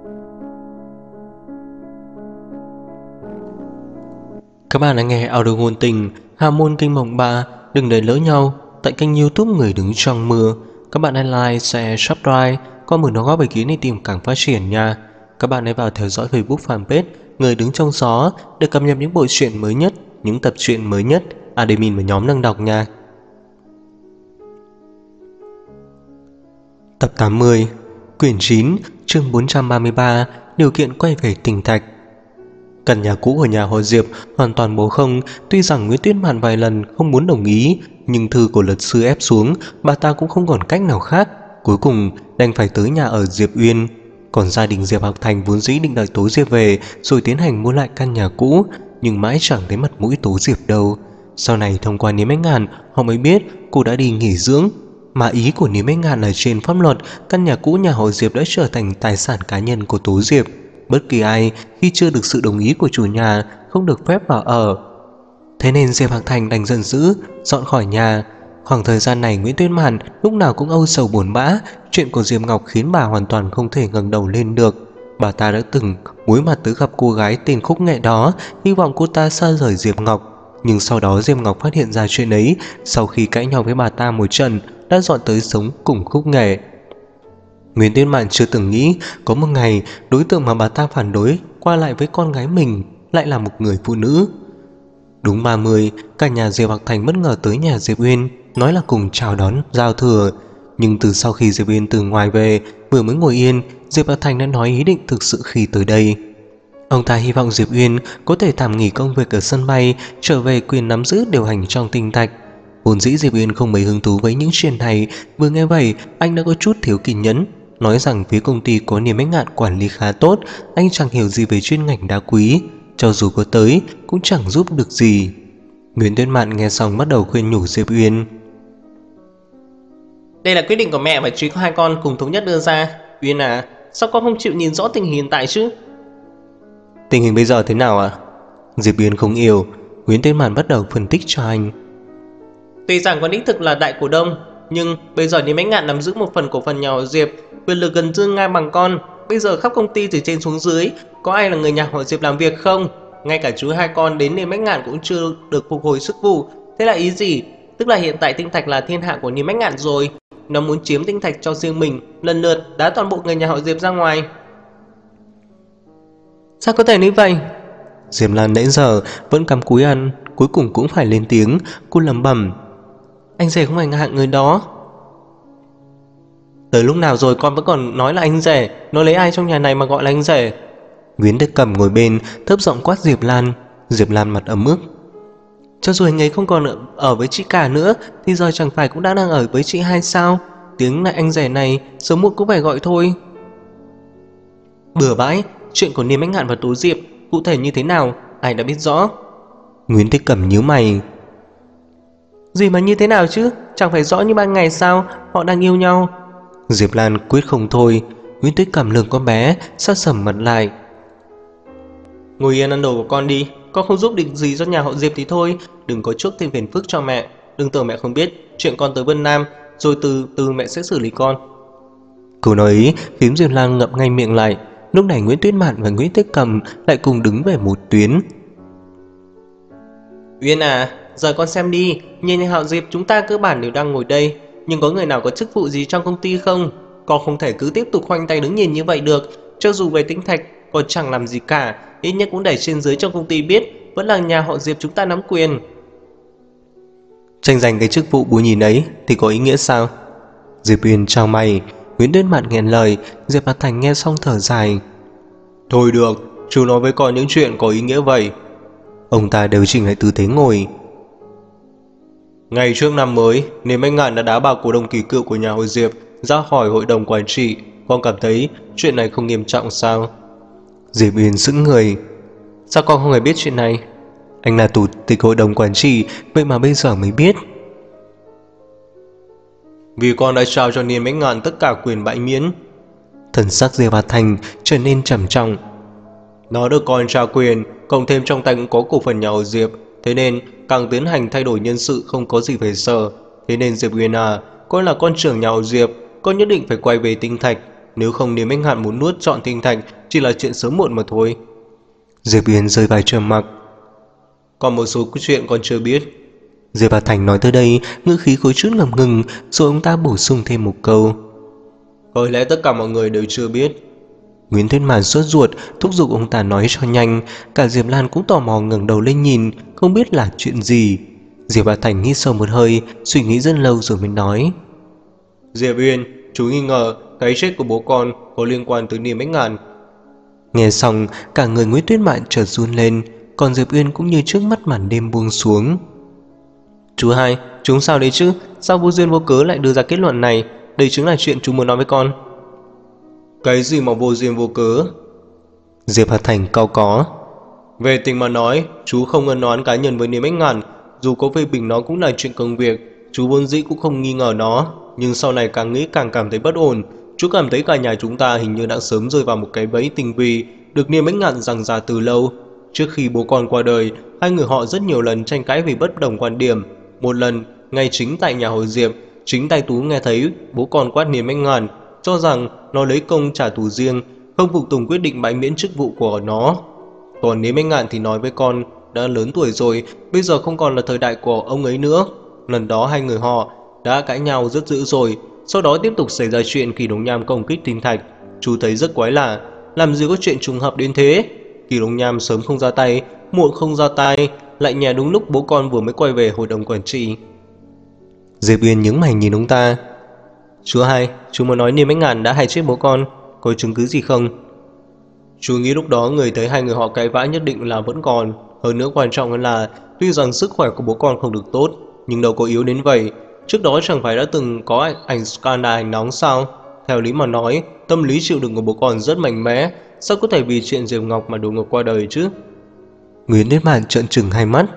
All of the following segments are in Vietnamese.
Các bạn đang nghe audio ngôn tình Hà môn kinh mộng 3. Đừng để lỡ nhau tại kênh YouTube Người đứng trong mưa. Các bạn hãy like, share, subscribe, comment đóng góp ý kiến để tìm càng phát triển nha. Các bạn hãy vào theo dõi Facebook fanpage Người đứng trong gió để cập nhật những bộ truyện mới nhất, những tập truyện mới nhất admin và nhóm đang đọc nha. Tập 80, quyển 9, chương 433, điều kiện quay về Tinh Thạch. Căn nhà cũ của nhà họ Diệp hoàn toàn bố không. Tuy rằng Nguyễn Tuyết Mạn vài lần không muốn đồng ý, nhưng thư của luật sư ép xuống, bà ta cũng không còn cách nào khác. Cuối cùng đành phải tới nhà ở Diệp Uyên. Còn gia đình Diệp Hạc Thành vốn dĩ định đợi Tố Diệp về rồi tiến hành mua lại căn nhà cũ, nhưng mãi chẳng thấy mặt mũi Tố Diệp đâu. Sau này thông qua Niêm Bách Ngạn, họ mới biết cô đã đi nghỉ dưỡng. Mà ý của Niêm Bách Ngạn là trên pháp luật, căn nhà cũ nhà họ Diệp đã trở thành tài sản cá nhân của Tố Diệp. Bất kỳ ai khi chưa được sự đồng ý của chủ nhà không được phép vào ở. Thế nên Diệp Hạc Thành đành giận dữ dọn khỏi nhà. Khoảng thời gian này Nguyễn Tuyết Mạn lúc nào cũng âu sầu buồn bã. Chuyện của Diệp Ngọc khiến bà hoàn toàn không thể ngẩng đầu lên được. Bà ta đã từng muối mặt tới gặp cô gái tên Khúc Nghệ đó, hy vọng cô ta xa rời Diệp Ngọc. Nhưng sau đó Diệp Ngọc phát hiện ra chuyện ấy. Sau khi cãi nhau với bà ta một trận, đã dọn tới sống cùng Khúc Nghệ. Nguyễn Tuyết Mạn chưa từng nghĩ có một ngày đối tượng mà bà ta phản đối qua lại với con gái mình lại là một người phụ nữ. Đúng 30, cả nhà Diệp Hạc Thành bất ngờ tới nhà Diệp Uyên, nói là cùng chào đón giao thừa. Nhưng từ sau khi Diệp Uyên từ ngoài về, vừa mới ngồi yên, Diệp Hạc Thành đã nói ý định thực sự khi tới đây. Ông ta hy vọng Diệp Uyên có thể tạm nghỉ công việc ở sân bay, trở về quyền nắm giữ điều hành trong Tinh Thạch. Vốn dĩ Diệp Uyên không mấy hứng thú với những chuyện này, vừa nghe vậy anh đã có chút thiếu kiên nhẫn, nói rằng phía công ty có Niêm Bách Ngạn quản lý khá tốt, anh chẳng hiểu gì về chuyên ngành đá quý, cho dù có tới cũng chẳng giúp được gì. Nguyễn Tuyết Mạn nghe xong bắt đầu khuyên nhủ Diệp Uyên. Đây là quyết định của mẹ và chú hai con cùng thống nhất đưa ra. Uyên à, sao con không chịu nhìn rõ tình hình hiện tại chứ? Tình hình bây giờ thế nào ạ? Diệp Uyên không hiểu. Nguyễn Tuyết Mạn bắt đầu phân tích cho anh. Tuy rằng con đích thực là đại cổ đông, nhưng bây giờ Niêm Bách Ngạn nắm giữ một phần cổ phần nhà họ Diệp, quyền lực gần như ngang bằng con. Bây giờ khắp công ty từ trên xuống dưới, có ai là người nhà họ Diệp làm việc không? Ngay cả chú hai con đến Niêm Bách Ngạn cũng chưa được phục hồi chức vụ. Thế là ý gì? Tức là hiện tại Tinh Thạch là thiên hạ của Niêm Bách Ngạn rồi. Nó muốn chiếm Tinh Thạch cho riêng mình, lần lượt đá toàn bộ người nhà họ Diệp ra ngoài. Sao có thể như vậy? Diệp Lan nãy giờ vẫn cắm cúi ăn, cuối cùng cũng phải lên tiếng. Cô lẩm bẩm. Anh rể không phải hạng người đó. Tới lúc nào rồi con vẫn còn nói là anh rể? Nó lấy ai trong nhà này mà gọi là anh rể? Nguyễn Đức Cầm ngồi bên thấp giọng quát Diệp Lan. Diệp Lan mặt ấm ức. Cho dù anh ấy không còn ở với chị cả nữa thì giờ chẳng phải cũng đã đang ở với chị hai sao? Tiếng lại anh rể này sớm muộn cũng phải gọi thôi. Bừa bãi. Chuyện của Niêm Bách Ngạn và Tố Diệp cụ thể như thế nào ai đã biết rõ. Nguyễn Đức Cầm nhíu mày. Gì mà như thế nào chứ? Chẳng phải rõ như ban ngày sao? Họ đang yêu nhau. Diệp Lan quyết không thôi. Nguyễn Tuyết Cầm lườm con bé, sát sầm mặt lại. Ngồi yên ăn đồ của con đi. Con không giúp được gì cho nhà họ Diệp thì thôi. Đừng có chuốc thêm phiền phức cho mẹ. Đừng tưởng mẹ không biết chuyện con tới Vân Nam, rồi từ từ mẹ sẽ xử lý con. Câu nói ấy khiến Diệp Lan ngậm ngay miệng lại. Lúc này Nguyễn Tuyết Mạn và Nguyễn Tuyết Cầm lại cùng đứng về một tuyến. Uyên à, giờ con xem đi. Nhà họ Diệp chúng ta cơ bản đều đang ngồi đây, nhưng có người nào có chức vụ gì trong công ty không? Con không thể cứ tiếp tục khoanh tay đứng nhìn như vậy được. Cho dù về Tinh Thạch còn chẳng làm gì cả, ít nhất cũng để trên dưới trong công ty biết vẫn là nhà họ Diệp chúng ta nắm quyền. Tranh giành cái chức vụ bù nhìn ấy thì có ý nghĩa sao? Diệp Uyên chào mày. Nguyễn Tuyết Mạn nghẹn lời. Diệp Hạc Thành nghe xong thở dài. Thôi được, chú nói với con những chuyện có ý nghĩa vậy. Ông ta đều chỉnh lại tư thế ngồi. Ngày trước năm mới, Niêm Bách Ngạn đã đá bà cổ đông kỳ cựu của nhà họ Diệp ra khỏi hội đồng quản trị. Con cảm thấy chuyện này không nghiêm trọng sao? Diệp Uyên sững người. Sao con không hề biết chuyện này? Anh là chủ tịch hội đồng quản trị, vậy mà bây giờ mới biết. Vì con đã trao cho Niêm Bách Ngạn tất cả quyền bãi miễn. Thần sắc Diệp Hạc Thành trở nên trầm trọng. Nó được con trao quyền, cộng thêm trong tay cũng có cổ phần nhà họ Diệp, thế nên càng tiến hành thay đổi nhân sự không có gì phải sợ. Thế nên Diệp Uyên à, con là con trưởng nhà họ Diệp, con nhất định phải quay về Tinh Thạch. Nếu không Niêm Bách Ngạn muốn nuốt trọn tinh thạch chỉ là chuyện sớm muộn mà thôi. Diệp Uyên rơi vào trầm mặc. Còn một số chuyện còn chưa biết. Diệp Hà Thành nói tới đây, ngữ khí có chút ngập ngừng, rồi ông ta bổ sung thêm một câu. Có lẽ tất cả mọi người đều chưa biết. Nguyễn Tuyết Màn sốt ruột, thúc giục ông ta nói cho nhanh. Cả Diệp Lan cũng tò mò ngẩng đầu lên nhìn, không biết là chuyện gì. Diệp Hà Thành hít sâu một hơi, suy nghĩ rất lâu rồi mới nói. Diệp Uyên, chú nghi ngờ cái chết của bố con có liên quan tới Niêm Bách Ngạn. Nghe xong, cả người Nguyễn Tuyết Mạn chợt run lên, còn Diệp Uyên cũng như trước mắt màn đêm buông xuống. Chú hai, chúng sao đấy chứ? Sao vô duyên vô cớ lại đưa ra kết luận này? Đây chính là chuyện chú muốn nói với con. Cái gì mà vô duyên vô cớ? Diệp Hà Thành cau có. Về tình mà nói, chú không ân oán cá nhân với Niêm Bách Ngạn. Dù có phê bình nó cũng là chuyện công việc, chú vốn dĩ cũng không nghi ngờ nó. Nhưng sau này càng nghĩ càng cảm thấy bất ổn. Chú cảm thấy cả nhà chúng ta hình như đã sớm rơi vào một cái bẫy tinh vi, được Niêm Bách Ngạn giằng ra từ lâu. Trước khi bố con qua đời, hai người họ rất nhiều lần tranh cãi vì bất đồng quan điểm. Một lần, ngay chính tại nhà họ Diệp, chính tay Tú nghe thấy bố con quát Niêm Bách Ngạn, cho rằng nó lấy công trả thù riêng, không phục tùng quyết định bãi miễn chức vụ của nó. Còn Niêm Bách Ngạn thì nói với con đã lớn tuổi rồi, bây giờ không còn là thời đại của ông ấy nữa. Lần đó hai người họ đã cãi nhau rất dữ rồi. Sau đó tiếp tục xảy ra chuyện Kỳ Đồng Nham công kích tinh thạch. Chú thấy rất quái lạ, làm gì có chuyện trùng hợp đến thế. Kỳ Đồng Nham sớm không ra tay, muộn không ra tay, lại nhè đúng lúc bố con vừa mới quay về hội đồng quản trị. Diệp Uyên nhướng mày nhìn ông ta. Chú hai, chú muốn nói Niêm Bách Ngạn đã hại chết bố con, có chứng cứ gì không? Chú nghĩ lúc đó người thấy hai người họ cãi vã nhất định là vẫn còn. Hơn nữa quan trọng hơn là tuy rằng sức khỏe của bố con không được tốt, nhưng đâu có yếu đến vậy. Trước đó chẳng phải đã từng có ảnh scandal hành nóng sao? Theo lý mà nói, tâm lý chịu đựng của bố con rất mạnh mẽ, sao có thể vì chuyện Diệp Ngọc mà đột ngột qua đời chứ? Nguyễn Tuyết Mạn trợn trừng hai mắt.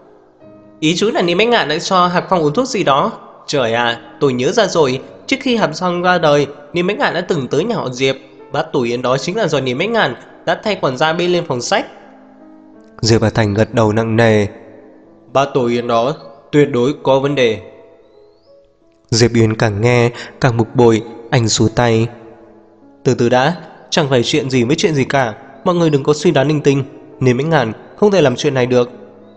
Ý chú là Niêm Bách Ngạn đã cho Hạc Phong uống thuốc gì đó. Trời à, tôi nhớ ra rồi. Trước khi Hạc Phong ra đời, Niêm Bách Ngạn đã từng tới nhà họ Diệp. Bát Tổ Yến đó chính là do Niêm Bách Ngạn đã thay quản gia bê lên phòng sách. Diệp Hà Thành gật đầu nặng nề. Bát Tổ Yến đó tuyệt đối có vấn đề. Diệp Uyên càng nghe càng bực bội, anh xua tay. Từ từ đã, chẳng phải chuyện gì với chuyện gì cả. Mọi người đừng có suy đoán linh tinh. Niêm Bách Ngạn không thể làm chuyện này được.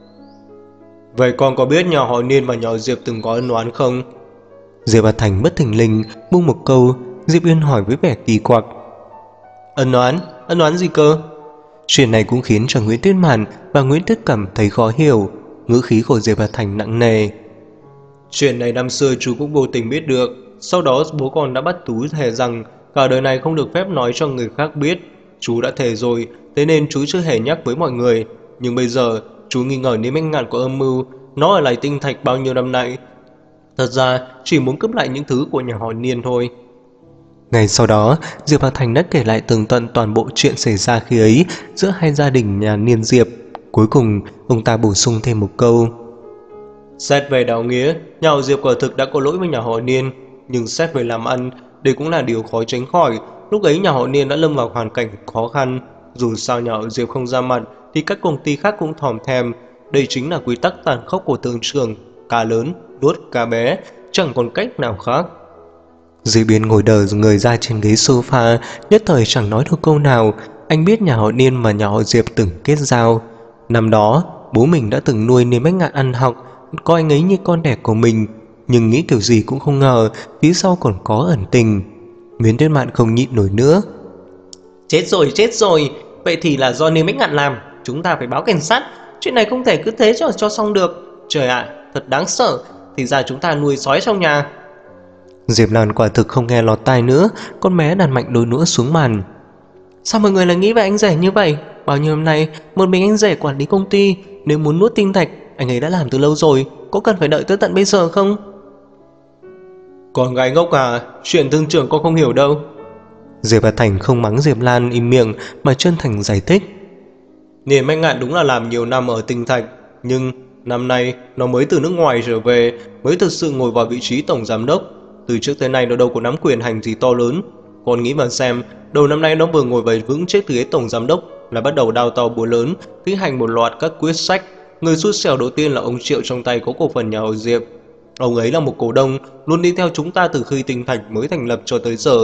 Vậy con có biết nhà họ Niên và nhà họ Diệp từng có ân oán không? Diệp Hà Thành bất thình lình buông một câu. Diệp Uyên hỏi với vẻ kỳ quặc. Ân oán? Ân oán gì cơ? Chuyện này cũng khiến cho Nguyễn Tuyết Mạn và Nguyễn Tuyết Cẩm thấy khó hiểu. Ngữ khí của Diệp Hà Thành nặng nề. Chuyện này năm xưa chú cũng vô tình biết được. Sau đó bố con đã bắt Tú thề rằng cả đời này không được phép nói cho người khác biết. Chú đã thề rồi, thế nên chú chưa hề nhắc với mọi người. Nhưng bây giờ chú nghi ngờ Niêm Bách Ngạn có âm mưu. Nó ở lại tinh thạch bao nhiêu năm nay. Thật ra chỉ muốn cướp lại những thứ của nhà họ Niên thôi. Ngày sau đó, Diệp Hà Thành đã kể lại tường tận toàn bộ chuyện xảy ra khi ấy giữa hai gia đình nhà Niên Diệp. Cuối cùng, ông ta bổ sung thêm một câu. Xét về đạo nghĩa, nhà họ Diệp quả thực đã có lỗi với nhà họ Niên. Nhưng xét về làm ăn, đây cũng là điều khó tránh khỏi. Lúc ấy nhà họ Niên đã lâm vào hoàn cảnh khó khăn. Dù sao nhà họ Diệp không ra mặt, thì các công ty khác cũng thòm thèm. Đây chính là quy tắc tàn khốc của thương trường. Cá lớn, nuốt cá bé, chẳng còn cách nào khác. Diệp Uyên ngồi đờ người ra trên ghế sofa, nhất thời chẳng nói được câu nào. Anh biết nhà họ Niên và nhà họ Diệp từng kết giao. Năm đó, bố mình đã từng nuôi Niêm Bách Ngạn ăn học, coi anh ấy như con đẻ của mình. Nhưng nghĩ kiểu gì cũng không ngờ phía sau còn có ẩn tình. Nguyễn Tuyết Mạn không nhịn nổi nữa. Chết rồi, vậy thì là do Niêm Bách Ngạn làm. Chúng ta phải báo cảnh sát. Chuyện này không thể cứ thế cho xong được. Trời ạ, thật đáng sợ. Thì ra chúng ta nuôi sói trong nhà. Diệp Lan quả thực không nghe lọt tai nữa. Con bé đàn mạnh đôi nữa xuống màn. Sao mọi người lại nghĩ về anh rể như vậy? Bao nhiêu năm nay một mình anh rể quản lý công ty. Nếu muốn nuốt tinh thạch, anh ấy đã làm từ lâu rồi. Có cần phải đợi tới tận bây giờ không? Con gái ngốc à, chuyện thương trưởng con không hiểu đâu. Diệp Hà Thành không mắng Diệp Lan im miệng mà chân thành giải thích. Niên Bách Ngạn đúng là làm nhiều năm ở tinh thạch, nhưng năm nay nó mới từ nước ngoài trở về, mới thực sự ngồi vào vị trí tổng giám đốc. Từ trước tới nay nó đâu có nắm quyền hành gì to lớn. Con nghĩ mà xem, đầu năm nay nó vừa ngồi về vững chiếc ghế tổng giám đốc là bắt đầu đao to búa lớn, thi hành một loạt các quyết sách. Người xui xẻo đầu tiên là ông Triệu trong tay có cổ phần nhà họ Diệp. Ông ấy là một cổ đông luôn đi theo chúng ta từ khi tinh thạch mới thành lập cho tới giờ.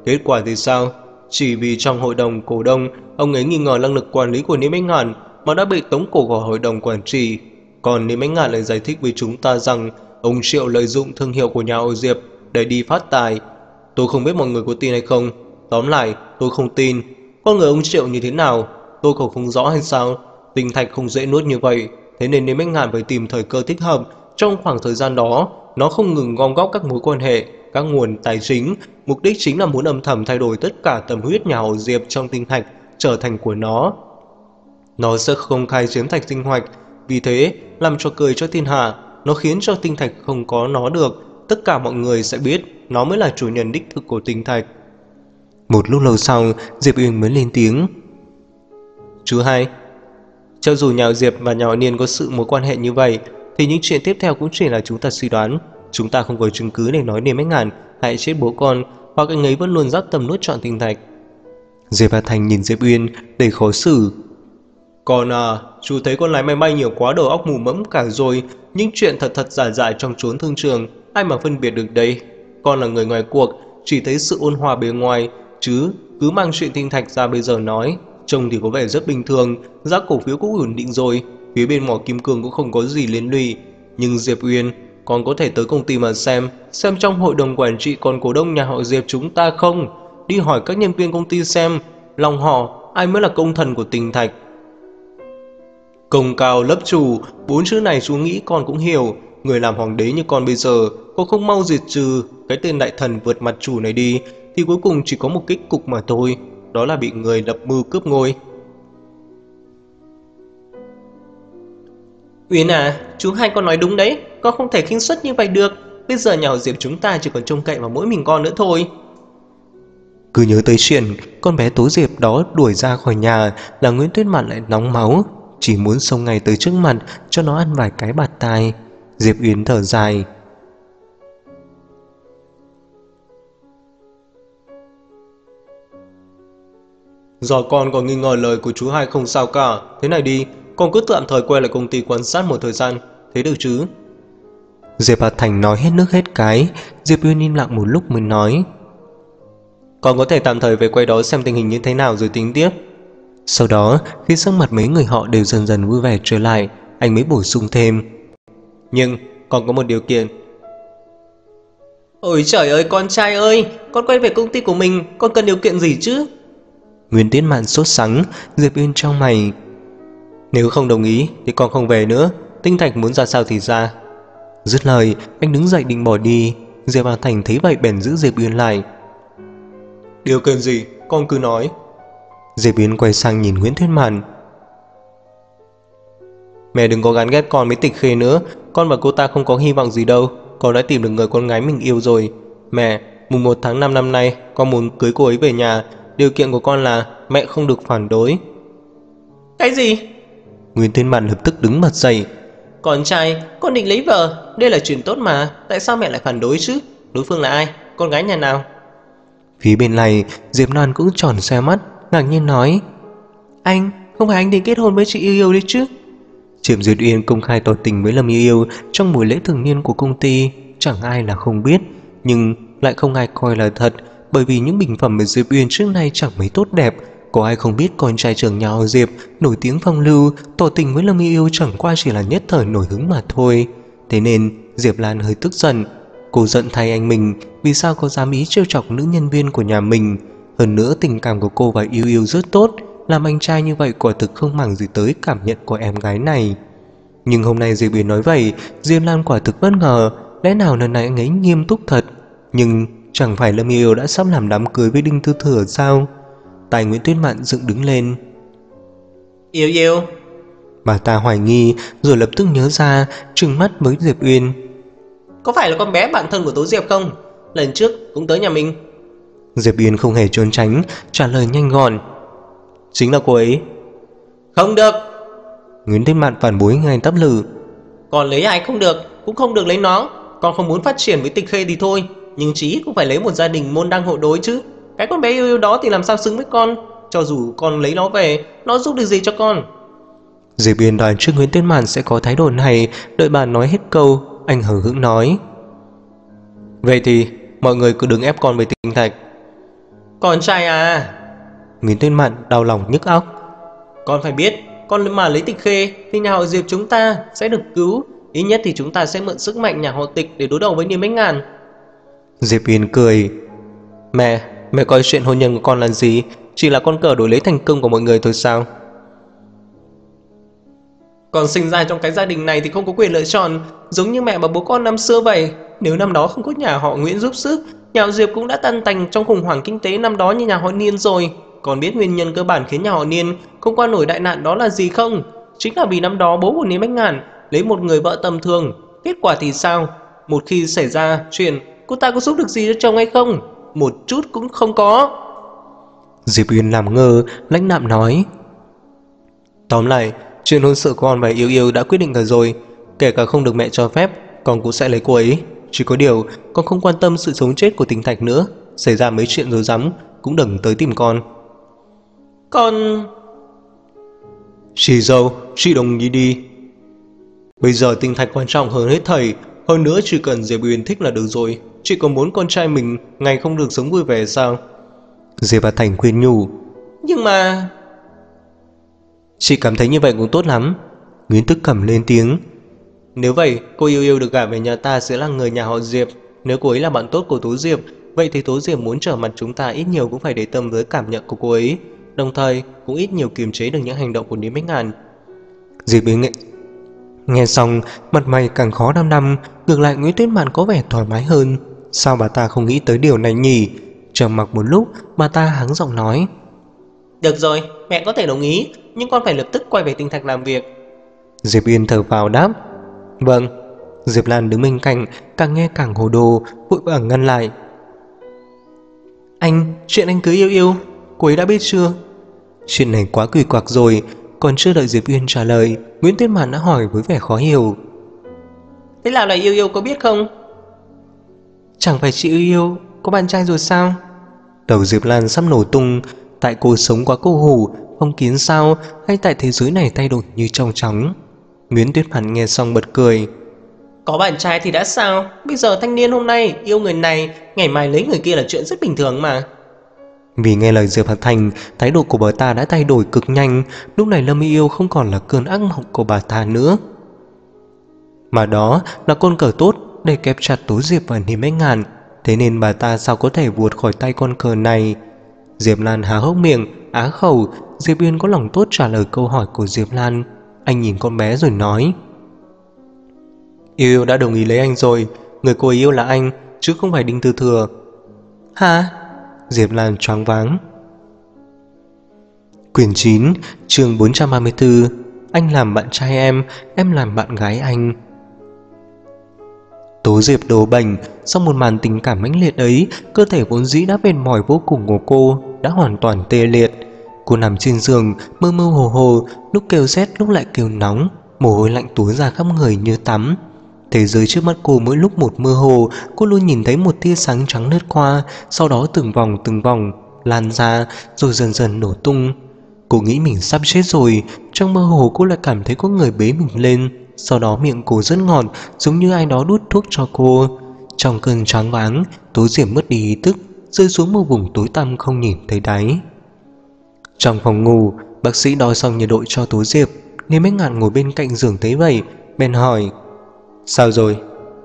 Kết quả thì sao? Chỉ vì trong hội đồng cổ đông, ông ấy nghi ngờ năng lực quản lý của Niêm Ánh Ngạn mà đã bị tống cổ khỏi hội đồng quản trị. Còn Niêm Ánh Ngạn lại giải thích với chúng ta rằng ông Triệu lợi dụng thương hiệu của nhà họ Diệp để đi phát tài. Tôi không biết mọi người có tin hay không. Tóm lại, tôi không tin. Con người ông Triệu như thế nào, tôi còn không rõ hay sao? Tinh thạch không dễ nuốt như vậy, thế nên Niêm Ánh Ngạn phải tìm thời cơ thích hợp. Trong khoảng thời gian đó, nó không ngừng gom góp các mối quan hệ, các nguồn tài chính, mục đích chính là muốn âm thầm thay đổi tất cả tâm huyết nhà họ Diệp trong tinh thạch trở thành của nó. Nó sẽ không khai chiếm thạch tinh hoạch, vì thế làm cho cười cho thiên hạ. Nó khiến cho tinh thạch không có nó được, tất cả mọi người sẽ biết nó mới là chủ nhân đích thực của tinh thạch. Một lúc lâu sau, Diệp Uyên mới lên tiếng. Chú hai, cho dù nhà họ Diệp và nhà họ Niên có sự mối quan hệ như vậy, thì những chuyện tiếp theo cũng chỉ là chúng ta suy đoán. Chúng ta không có chứng cứ để nói Niêm Ánh Ngạn hại chết bố con, hoặc anh ấy vẫn luôn dắt tâm nuốt trọn tinh thạch. Diệp Hà Thành nhìn Diệp Uyên đầy khó xử. Còn chú thấy con lái máy bay nhiều quá đầu óc mù mẫm cả rồi. Những chuyện thật thật giả giả trong chốn thương trường, ai mà phân biệt được đây? Con là người ngoài cuộc, chỉ thấy sự ôn hòa bề ngoài, chứ cứ mang chuyện tinh thạch ra bây giờ nói, trông thì có vẻ rất bình thường. Giá cổ phiếu cũng ổn định rồi, phía bên mỏ kim cương cũng không có gì liên lụy. Nhưng Diệp Uyên, con có thể tới công ty mà xem trong hội đồng quản trị còn cổ đông nhà họ Diệp chúng ta không? Đi hỏi các nhân viên công ty xem, lòng họ ai mới là công thần của tinh thạch. Công cao lấp chủ, 4 chữ này chú nghĩ con cũng hiểu. Người làm hoàng đế như con bây giờ, có không mau diệt trừ cái tên đại thần vượt mặt chủ này đi, thì cuối cùng chỉ có một kết cục mà thôi, đó là bị người lập mưu cướp ngôi. Uyên à, chú hai con nói đúng đấy, con không thể khinh suất như vậy được. Bây giờ nhà họ Diệp chúng ta chỉ còn trông cậy vào mỗi mình con nữa thôi. Cứ nhớ tới chuyện con bé Tố Diệp đó đuổi ra khỏi nhà là Nguyễn Tuyết Mạn lại nóng máu, chỉ muốn xông ngay tới trước mặt cho nó ăn vài cái bạt tai. Diệp Uyên thở dài. Do con còn nghi ngờ lời của chú hai không sao cả. Thế này đi, con cứ tạm thời quay lại công ty quan sát một thời gian, thế được chứ? Diệp Hà Thành nói hết nước hết cái. Diệp Uyên im lặng một lúc mới nói. Con có thể tạm thời về quay đó xem tình hình như thế nào rồi tính tiếp. Sau đó, khi sắc mặt mấy người họ đều dần dần vui vẻ trở lại, anh mới bổ sung thêm. Nhưng còn có một điều kiện. Ôi trời ơi con trai ơi, con quay về công ty của mình, con cần điều kiện gì chứ? Nguyễn Tiến Mạn sốt sắng. Diệp Uyên trong mày. Nếu không đồng ý thì con không về nữa, tinh thạch muốn ra sao thì ra. Dứt lời, anh đứng dậy định bỏ đi. Diệp Hà Thành thấy vậy bèn giữ Diệp Uyên lại. Điều kiện gì, con cứ nói. Diệp Uyên quay sang nhìn Nguyễn Thuyết Mạn. Mẹ đừng có gán ghét con với Tịch Khê nữa, con và cô ta không có hy vọng gì đâu. Con đã tìm được người con gái mình yêu rồi. Mẹ, mùng 1 tháng 5 năm nay con muốn cưới cô ấy về nhà. Điều kiện của con là mẹ không được phản đối. Cái gì? Nguyễn Thuyết Mạn lập tức đứng bật dậy. Con trai, con định lấy vợ, đây là chuyện tốt mà, tại sao mẹ lại phản đối chứ? Đối phương là ai? Con gái nhà nào? Phía bên này, Diệp Loan cũng tròn xe mắt, ngạc nhiên nói. Anh, không phải anh định kết hôn với chị Yêu Yêu đấy chứ? Triệu Diệp Uyên công khai tỏ tình với Lâm Yêu Yêu trong buổi lễ thường niên của công ty, chẳng ai là không biết, nhưng lại không ai coi là thật, bởi vì những bình phẩm về Diệp Uyên trước nay chẳng mấy tốt đẹp. Có ai không biết con trai trưởng nhà họ Diệp nổi tiếng phong lưu, tỏ tình với Lâm Yêu Yêu chẳng qua chỉ là nhất thời nổi hứng mà thôi. Thế nên Diệp Lan hơi tức giận. Cô giận thay anh mình, vì sao có dám ý trêu chọc nữ nhân viên của nhà mình. Hơn nữa tình cảm của cô và Yêu Yêu rất tốt, làm anh trai như vậy quả thực không màng gì tới cảm nhận của em gái này. Nhưng hôm nay Diệp Uyên nói vậy, Diệp Lan quả thực bất ngờ. Lẽ nào lần này anh ấy nghiêm túc thật? Nhưng chẳng phải Lâm Yêu Yêu đã sắp làm đám cưới với Đinh Tư Thừa sao? Tai Nguyễn Tuyết Mạn dựng đứng lên. Yêu Yêu. Bà ta hoài nghi, rồi lập tức nhớ ra, trừng mắt với Diệp Uyên. Có phải là con bé bạn thân của Tố Diệp không? Lần trước cũng tới nhà mình. Diệp Uyên không hề trốn tránh, trả lời nhanh gọn. Chính là cô ấy. Không được. Nguyễn Tuyết Mạn phản bối ngay tắp lử. Còn lấy ai không được, cũng không được lấy nó. Con không muốn phát triển với Tịch Khê thì thôi, nhưng chí ít cũng phải lấy một gia đình môn đăng hộ đối chứ. Cái con bé Yêu Yêu đó thì làm sao xứng với con? Cho dù con lấy nó về, nó giúp được gì cho con? Diệp Uyên đoán trước Nguyễn Tuyết Mạn sẽ có thái độ này, đợi bà nói hết câu, anh hờ hững nói. Vậy thì mọi người cứ đừng ép con với tinh thạch. Con trai à? Nguyễn Tuyết Mạn đau lòng nhức óc. Con phải biết, con mà lấy Tịch Khê thì nhà họ Diệp chúng ta sẽ được cứu. Ít nhất thì chúng ta sẽ mượn sức mạnh nhà họ Tịch để đối đầu với Niêm Bách Ngàn. Diệp Uyên cười. Mẹ coi chuyện hôn nhân của con là gì? Chỉ là con cờ đổi lấy thành công của mọi người thôi sao? Con sinh ra trong cái gia đình này thì không có quyền lựa chọn, giống như mẹ và bố con năm xưa vậy. Nếu năm đó không có nhà họ Nguyễn giúp sức, nhà họ Diệp cũng đã tan tành trong khủng hoảng kinh tế năm đó như nhà họ Niên rồi. Còn biết nguyên nhân cơ bản khiến nhà họ Niên không qua nổi đại nạn đó là gì không? Chính là vì năm đó bố của Niên Bách Ngàn lấy một người vợ tầm thường. Kết quả thì sao? Một khi xảy ra chuyện, cô ta có giúp được gì cho chồng hay không? Một chút cũng không có. Diệp Uyên làm ngơ, lãnh đạm nói. Tóm lại, chuyện hôn sự của con và Yêu Yêu đã quyết định cả rồi. Kể cả không được mẹ cho phép, con cũng sẽ lấy cô ấy. Chỉ có điều, con không quan tâm sự sống chết của Tinh Thạch nữa. Xảy ra mấy chuyện rối rắm cũng đừng tới tìm con. Con... Chị dâu, chị đồng ý đi. Bây giờ Tinh Thạch quan trọng hơn hết thầy. Hơn nữa chỉ cần Diệp Uyên thích là được rồi. Chị có muốn con trai mình ngày không được sống vui vẻ sao? Diệp Hà Thành khuyên nhủ. Nhưng mà... Chị cảm thấy như vậy cũng tốt lắm. Nguyễn Tức Cẩm lên tiếng. Nếu vậy, cô Yêu Yêu được gả về nhà ta sẽ là người nhà họ Diệp. Nếu cô ấy là bạn tốt của Tố Diệp, vậy thì Tố Diệp muốn trở mặt chúng ta ít nhiều cũng phải để tâm với cảm nhận của cô ấy. Đồng thời cũng ít nhiều kiềm chế được những hành động của Niêm Bách Ngàn. Diệp Uyên nghe xong, mặt mày càng khó đăm đăm. Ngược lại Nguyễn Tuyết Mạn có vẻ thoải mái hơn. Sao bà ta không nghĩ tới điều này nhỉ? Trầm mặc một lúc, bà ta hắng giọng nói. Được rồi, mẹ có thể đồng ý, nhưng con phải lập tức quay về Tinh Thạch làm việc. Diệp Uyên thở vào đáp. Vâng. Diệp Lan đứng bên cạnh, càng nghe càng hồ đồ, vội vàng ngăn lại. Chuyện anh cưới Yêu Yêu, cô ấy đã biết chưa? Chuyện này quá kỳ quặc rồi. Còn chưa đợi Diệp Uyên trả lời, Nguyễn Tuyết Mạn đã hỏi với vẻ khó hiểu. Thế nào là Yêu Yêu có biết không? Chẳng phải chị Yêu Yêu có bạn trai rồi sao? Đầu Diệp Lan sắp nổ tung. Tại cô sống quá cô hủ, phong kiến sao? Hay tại thế giới này thay đổi như trong chóng? Nguyễn Tuyết Mạn nghe xong bật cười. Có bạn trai thì đã sao? Bây giờ thanh niên hôm nay yêu người này, ngày mai lấy người kia là chuyện rất bình thường mà. Vì nghe lời Diệp Hà Thành, thái độ của bà ta đã thay đổi cực nhanh. Lúc này Lâm Yêu không còn là cơn ác mộng của bà ta nữa, mà đó là con cờ tốt để kẹp chặt Tố Diệp và Niêm Bách Ngàn. Thế nên bà ta sao có thể vuột khỏi tay con cờ này? Diệp Lan há hốc miệng, á khẩu. Diệp Uyên có lòng tốt trả lời câu hỏi của Diệp Lan. Anh nhìn con bé rồi nói. Yêu Yêu đã đồng ý lấy anh rồi. Người cô ấy yêu là anh, chứ không phải Đinh Tư Thừa. Hả? Diệp Lan choáng váng. Quyển 9, chương 434. Anh làm bạn trai em làm bạn gái anh. Tố Diệp đổ bềnh. Sau một màn tình cảm mãnh liệt ấy, cơ thể vốn dĩ đã mệt mỏi vô cùng của cô đã hoàn toàn tê liệt. Cô nằm trên giường mơ mơ hồ hồ, lúc kêu rét lúc lại kêu nóng, mồ hôi lạnh túa ra khắp người như tắm. Thế giới trước mắt cô mỗi lúc một mơ hồ. Cô luôn nhìn thấy một tia sáng trắng lướt qua, sau đó từng vòng lan ra, rồi dần dần nổ tung. Cô nghĩ mình sắp chết rồi. Trong mơ hồ cô lại cảm thấy có người bế mình lên. Sau đó miệng cô rất ngọt, giống như ai đó đút thuốc cho cô. Trong cơn choáng váng, Tố Diệp mất đi ý thức, rơi xuống một vùng tối tăm không nhìn thấy đáy. Trong phòng ngủ, bác sĩ đo xong nhiệt độ cho Tố Diệp. Niêm Bách Ngạn ngồi bên cạnh giường thấy vậy, bèn hỏi. Sao rồi?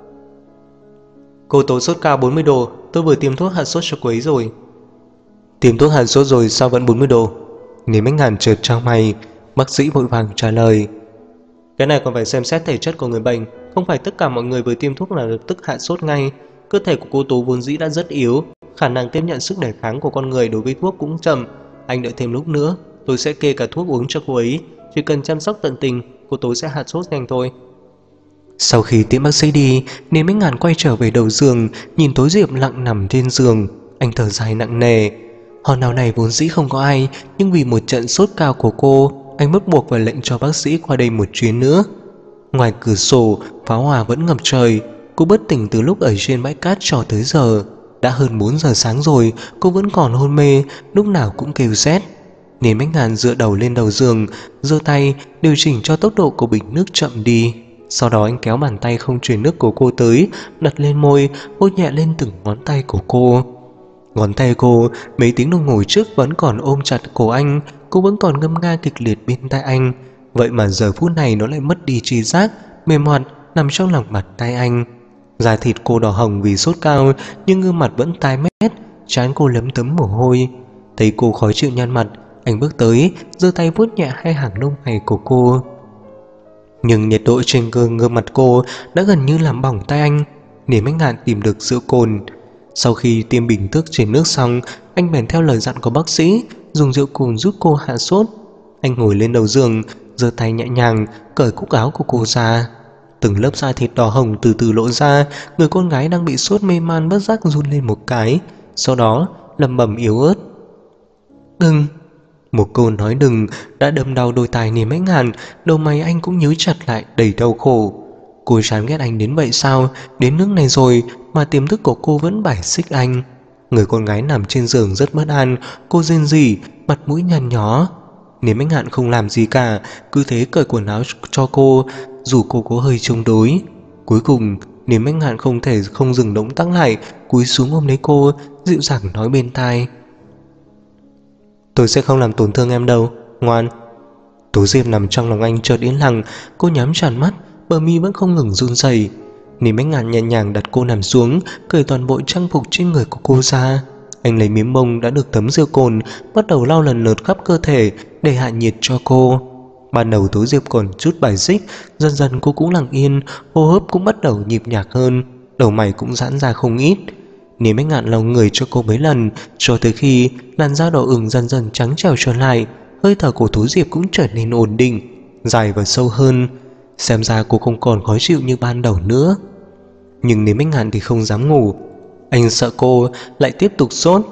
Cô Tố sốt cao 40 độ, tôi vừa tiêm thuốc hạ sốt cho cô ấy rồi. Tiêm thuốc hạ sốt rồi sao vẫn 40 độ? Niêm Bách Ngạn chợt chau mày. Bác sĩ vội vàng trả lời. Cái này còn phải xem xét thể chất của người bệnh. Không phải tất cả mọi người vừa tiêm thuốc là lập tức hạ sốt ngay. Cơ thể của cô Tố vốn dĩ đã rất yếu, khả năng tiếp nhận sức đề kháng của con người đối với thuốc cũng chậm. Anh đợi thêm lúc nữa, tôi sẽ kê cả thuốc uống cho cô ấy. Chỉ cần chăm sóc tận tình, cô Tố sẽ hạ sốt nhanh thôi. Sau khi tiễn bác sĩ đi, Niêm Bách Ngạn quay trở về đầu giường, nhìn Tố Diệp lặng nằm trên giường. Anh thở dài nặng nề. Hòn đảo này vốn dĩ không có ai, nhưng vì một trận sốt cao của cô, anh bắt buộc phải lệnh cho bác sĩ qua đây một chuyến nữa. Ngoài cửa sổ, pháo hoa vẫn ngập trời. Cô bất tỉnh từ lúc ở trên bãi cát cho tới giờ. Đã hơn 4 giờ sáng rồi, cô vẫn còn hôn mê, lúc nào cũng kêu rét. Niêm Bách Ngạn dựa đầu lên đầu giường, giơ tay điều chỉnh cho tốc độ của bình nước chậm đi. Sau đó anh kéo bàn tay không truyền nước của cô tới, đặt lên môi, hôn nhẹ lên từng ngón tay của cô. Ngón tay cô mấy tiếng đồng hồ trước vẫn còn ôm chặt cổ anh, cô vẫn còn ngâm nga kịch liệt bên tai anh. Vậy mà giờ phút này nó lại mất đi tri giác, mềm hoạt nằm trong lòng bàn tay anh. Da thịt cô đỏ hồng vì sốt cao, nhưng gương mặt vẫn tái mét, trán cô lấm tấm mồ hôi. Thấy cô khó chịu nhăn mặt, anh bước tới, giơ tay vuốt nhẹ hai hàng lông mày của cô. Nhưng nhiệt độ trên gương mặt cô đã gần như làm bỏng tay anh. Niềm anh ngạn tìm được sữa cồn. Sau khi tiêm bình thuốc trên nước xong, anh bèn theo lời dặn của bác sĩ dùng rượu cồn giúp cô hạ sốt. Anh ngồi lên đầu giường, giơ tay nhẹ nhàng cởi cúc áo của cô ra. Từng lớp da thịt đỏ hồng từ từ lộ ra. Người con gái đang bị sốt mê man bất giác run lên một cái, sau đó lẩm bẩm yếu ớt: "Đừng." Một câu nói đừng đã đâm đau đôi tai Niềm Ánh Ngạn. Đầu mày anh cũng nhíu chặt lại đầy đau khổ. Cô chán ghét anh đến vậy sao? Đến nước này rồi mà tiềm thức của cô vẫn bài xích anh. Người con gái nằm trên giường rất bất an. Cô rên rỉ, mặt mũi nhăn nhó. Niềm Ánh Ngạn không làm gì cả, cứ thế cởi quần áo cho cô, dù cô có hơi chống đối. Cuối cùng Niềm Ánh Ngạn không thể không dừng động tác lại, cúi xuống ôm lấy cô, dịu dàng nói bên tai: "Tôi sẽ không làm tổn thương em đâu, ngoan." Tố Diệp nằm trong lòng anh chợt yên lặng. Cô nhắm chặt mắt, bờ mi vẫn không ngừng run rẩy. Niềm Ánh Ngạn nhẹ nhàng đặt cô nằm xuống, cởi toàn bộ trang phục trên người của cô ra. Anh lấy miếng bông đã được thấm rượu cồn, bắt đầu lau lần lượt khắp cơ thể để hạ nhiệt cho cô. Ban đầu Tố Diệp còn chút bài xích, dần dần cô cũng lặng yên, hô hấp cũng bắt đầu nhịp nhạc hơn, đầu mày cũng giãn ra không ít. Niềm Ánh Ngạn lau người cho cô mấy lần, cho tới khi làn da đỏ ửng dần dần trắng trẻo trở lại, hơi thở của Tố Diệp cũng trở nên ổn định, dài và sâu hơn. Xem ra cô không còn khó chịu như ban đầu nữa. Nhưng Niềm Ánh Ngạn thì không dám ngủ. Anh sợ cô lại tiếp tục sốt.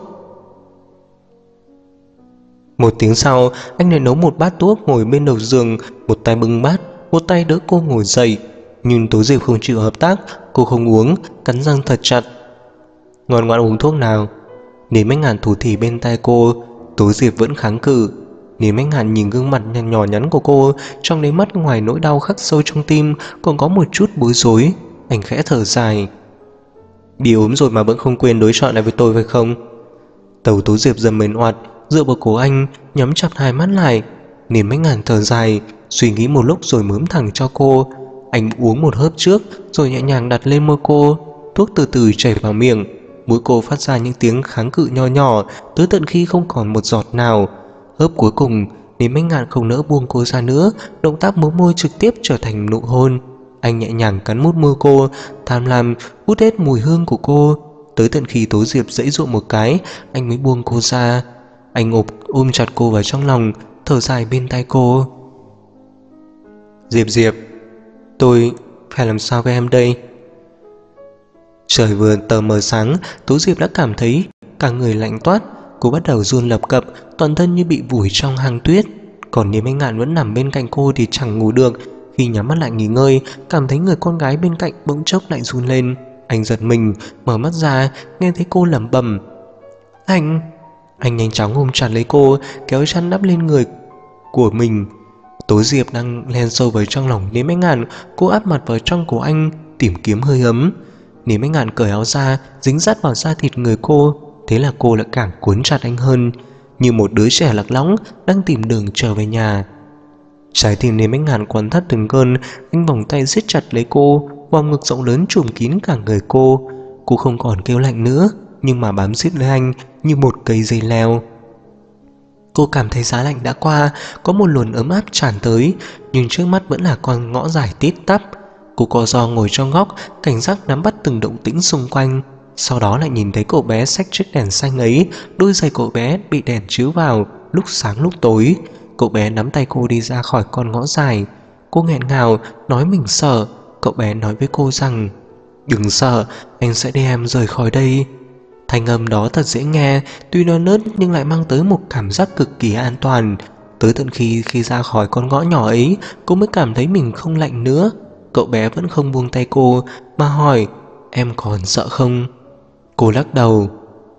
Một tiếng sau, anh lại nấu một bát thuốc ngồi bên đầu giường, một tay bưng bát, một tay đỡ cô ngồi dậy. Nhưng Tố Diệp không chịu hợp tác, cô không uống, cắn răng thật chặt. "Ngoan ngoãn uống thuốc nào." Niềm Ánh Ngạn thủ thỉ bên tai cô. Tố Diệp vẫn kháng cự. Niềm Ánh Ngạn nhìn gương mặt nhỏ nhắn của cô, trong đáy mắt ngoài nỗi đau khắc sâu trong tim còn có một chút bối rối. Anh khẽ thở dài: "Bị ốm rồi mà vẫn không quên đối chọi lại với tôi phải không?" Đầu Tố Diệp dần mềm oặt, dựa vào cổ anh, nhắm chặt hai mắt lại. Niềm Ánh Ngạn thở dài, suy nghĩ một lúc rồi mớm thẳng cho cô. Anh uống một hớp trước, rồi nhẹ nhàng đặt lên môi cô. Thuốc từ từ chảy vào miệng, mũi cô phát ra những tiếng kháng cự nho nhỏ, tới tận khi không còn một giọt nào. Hớp cuối cùng, Niềm Ánh Ngạn không nỡ buông cô ra nữa, động tác múa môi trực tiếp trở thành nụ hôn. Anh nhẹ nhàng cắn mút môi cô, tham lam hút hết mùi hương của cô, tới tận khi Tố Diệp giãy giụa một cái, anh mới buông cô ra. Anh ôm chặt cô vào trong lòng, thở dài bên tai cô: "Diệp Diệp, tôi phải làm sao với em đây?" Trời vừa tờ mờ sáng, Tố Diệp đã cảm thấy cả người lạnh toát. Cô bắt đầu run lập cập, toàn thân như bị vùi trong hang tuyết. Còn Niềm Ánh Ngạn vẫn nằm bên cạnh cô thì chẳng ngủ được. Khi nhắm mắt lại nghỉ ngơi, cảm thấy người con gái bên cạnh bỗng chốc lại run lên. Anh giật mình, mở mắt ra, nghe thấy cô lẩm bẩm: Anh nhanh chóng ôm chặt lấy cô, kéo chăn đắp lên người của mình. Tố Diệp đang len sâu vào trong lòng Niềm Ánh Ngạn. Cô áp mặt vào trong cổ anh, tìm kiếm hơi ấm. Niềm Ánh Ngạn cởi áo ra, dính sát vào da thịt người cô. Thế là cô lại càng cuốn chặt anh hơn, như một đứa trẻ lạc lõng đang tìm đường trở về nhà. Trái tim Niềm Ánh Ngạn quặn thắt từng cơn. Anh vòng tay siết chặt lấy cô, vòng ngực rộng lớn trùm kín cả người cô. Cô không còn kêu lạnh nữa, nhưng mà bám siết lấy anh như một cây dây leo. Cô cảm thấy giá lạnh đã qua, có một luồng ấm áp tràn tới, nhưng trước mắt vẫn là con ngõ dài tít tắp. Cô co ro ngồi trong góc, cảnh giác nắm bắt từng động tĩnh xung quanh. Sau đó lại nhìn thấy cậu bé xách chiếc đèn xanh ấy. Đôi giày cậu bé bị đèn chiếu vào, lúc sáng lúc tối. Cậu bé nắm tay cô đi ra khỏi con ngõ dài. Cô nghẹn ngào nói mình sợ. Cậu bé nói với cô rằng: "Đừng sợ, anh sẽ đưa em rời khỏi đây." Thanh âm đó thật dễ nghe, tuy non nớt nhưng lại mang tới một cảm giác cực kỳ an toàn. Tới tận khi ra khỏi con ngõ nhỏ ấy, cô mới cảm thấy mình không lạnh nữa. Cậu bé vẫn không buông tay cô mà hỏi: "Em còn sợ không?" Cô lắc đầu.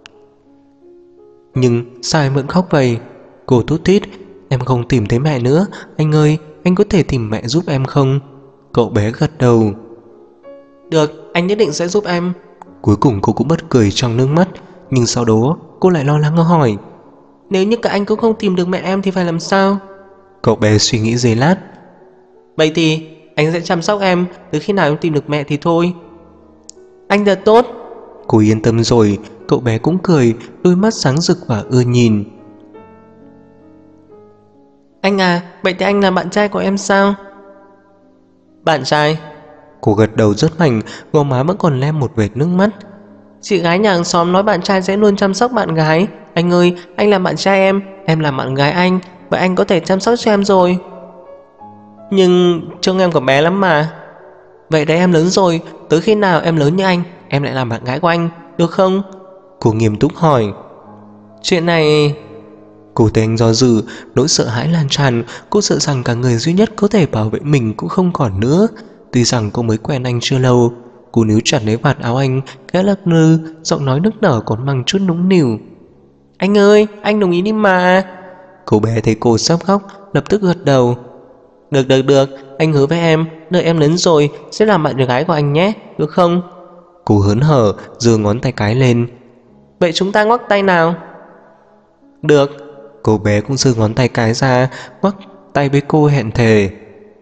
"Nhưng sao em vẫn khóc vậy?" Cô thút thít: "Em không tìm thấy mẹ nữa. Anh ơi, anh có thể tìm mẹ giúp em không?" Cậu bé gật đầu. "Được, anh nhất định sẽ giúp em." Cuối cùng cô cũng bật cười trong nước mắt. Nhưng sau đó cô lại lo lắng hỏi: Nếu như cả anh cũng không tìm được mẹ em thì phải làm sao? Cậu bé suy nghĩ giây lát: Vậy thì anh sẽ chăm sóc em, từ khi nào em tìm được mẹ thì thôi. Anh thật tốt. Cô yên tâm rồi. Cậu bé cũng cười, đôi mắt sáng rực và ưa nhìn. Anh à, vậy thì anh là bạn trai của em sao? Bạn trai? Cô gật đầu rất mạnh, gò má vẫn còn lem một vệt nước mắt. Chị gái nhà hàng xóm nói bạn trai sẽ luôn chăm sóc bạn gái. Anh ơi, anh là bạn trai em là bạn gái anh. Vậy anh có thể chăm sóc cho em rồi. Nhưng trông em còn bé lắm mà. Vậy đấy, em lớn rồi, tới khi nào em lớn như anh, em lại làm bạn gái của anh, được không? Cô nghiêm túc hỏi. Chuyện này... Cô thấy anh do dự, nỗi sợ hãi lan tràn. Cô sợ rằng cả người duy nhất có thể bảo vệ mình cũng không còn nữa. Tuy rằng cô mới quen anh chưa lâu. Cô níu chặt lấy vạt áo anh, khẽ lắc lư, giọng nói nức nở còn mang chút nũng nịu. Anh ơi, anh đồng ý đi mà. Cậu bé thấy cô sắp khóc, lập tức gật đầu. Được, anh hứa với em, đợi em lớn rồi sẽ làm bạn gái của anh nhé, được không? Cô hớn hở, giơ ngón tay cái lên. Vậy chúng ta ngoắc tay nào. Được. Cô bé cũng giơ ngón tay cái ra, ngoắc tay với cô hẹn thề.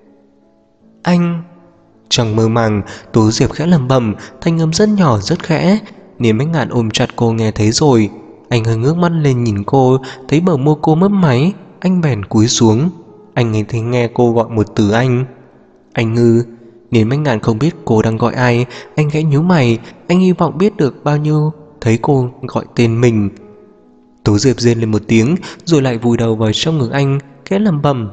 Anh... Trong mơ màng, Tú Diệp khẽ lẩm bẩm, thanh âm rất nhỏ rất khẽ. Niềm Bách Ngạn ôm chặt cô nghe thấy rồi. Anh hơi ngước mắt lên nhìn cô, thấy bờ môi cô mấp máy, anh bèn cúi xuống. Anh nghe cô gọi một từ anh. Anh Ngư. Niềm Bách Ngạn không biết cô đang gọi ai. Anh khẽ nhíu mày, anh hy vọng biết được bao nhiêu thấy cô gọi tên mình. Tú Diệp rên lên một tiếng, rồi lại vùi đầu vào trong ngực anh, khẽ lẩm bẩm: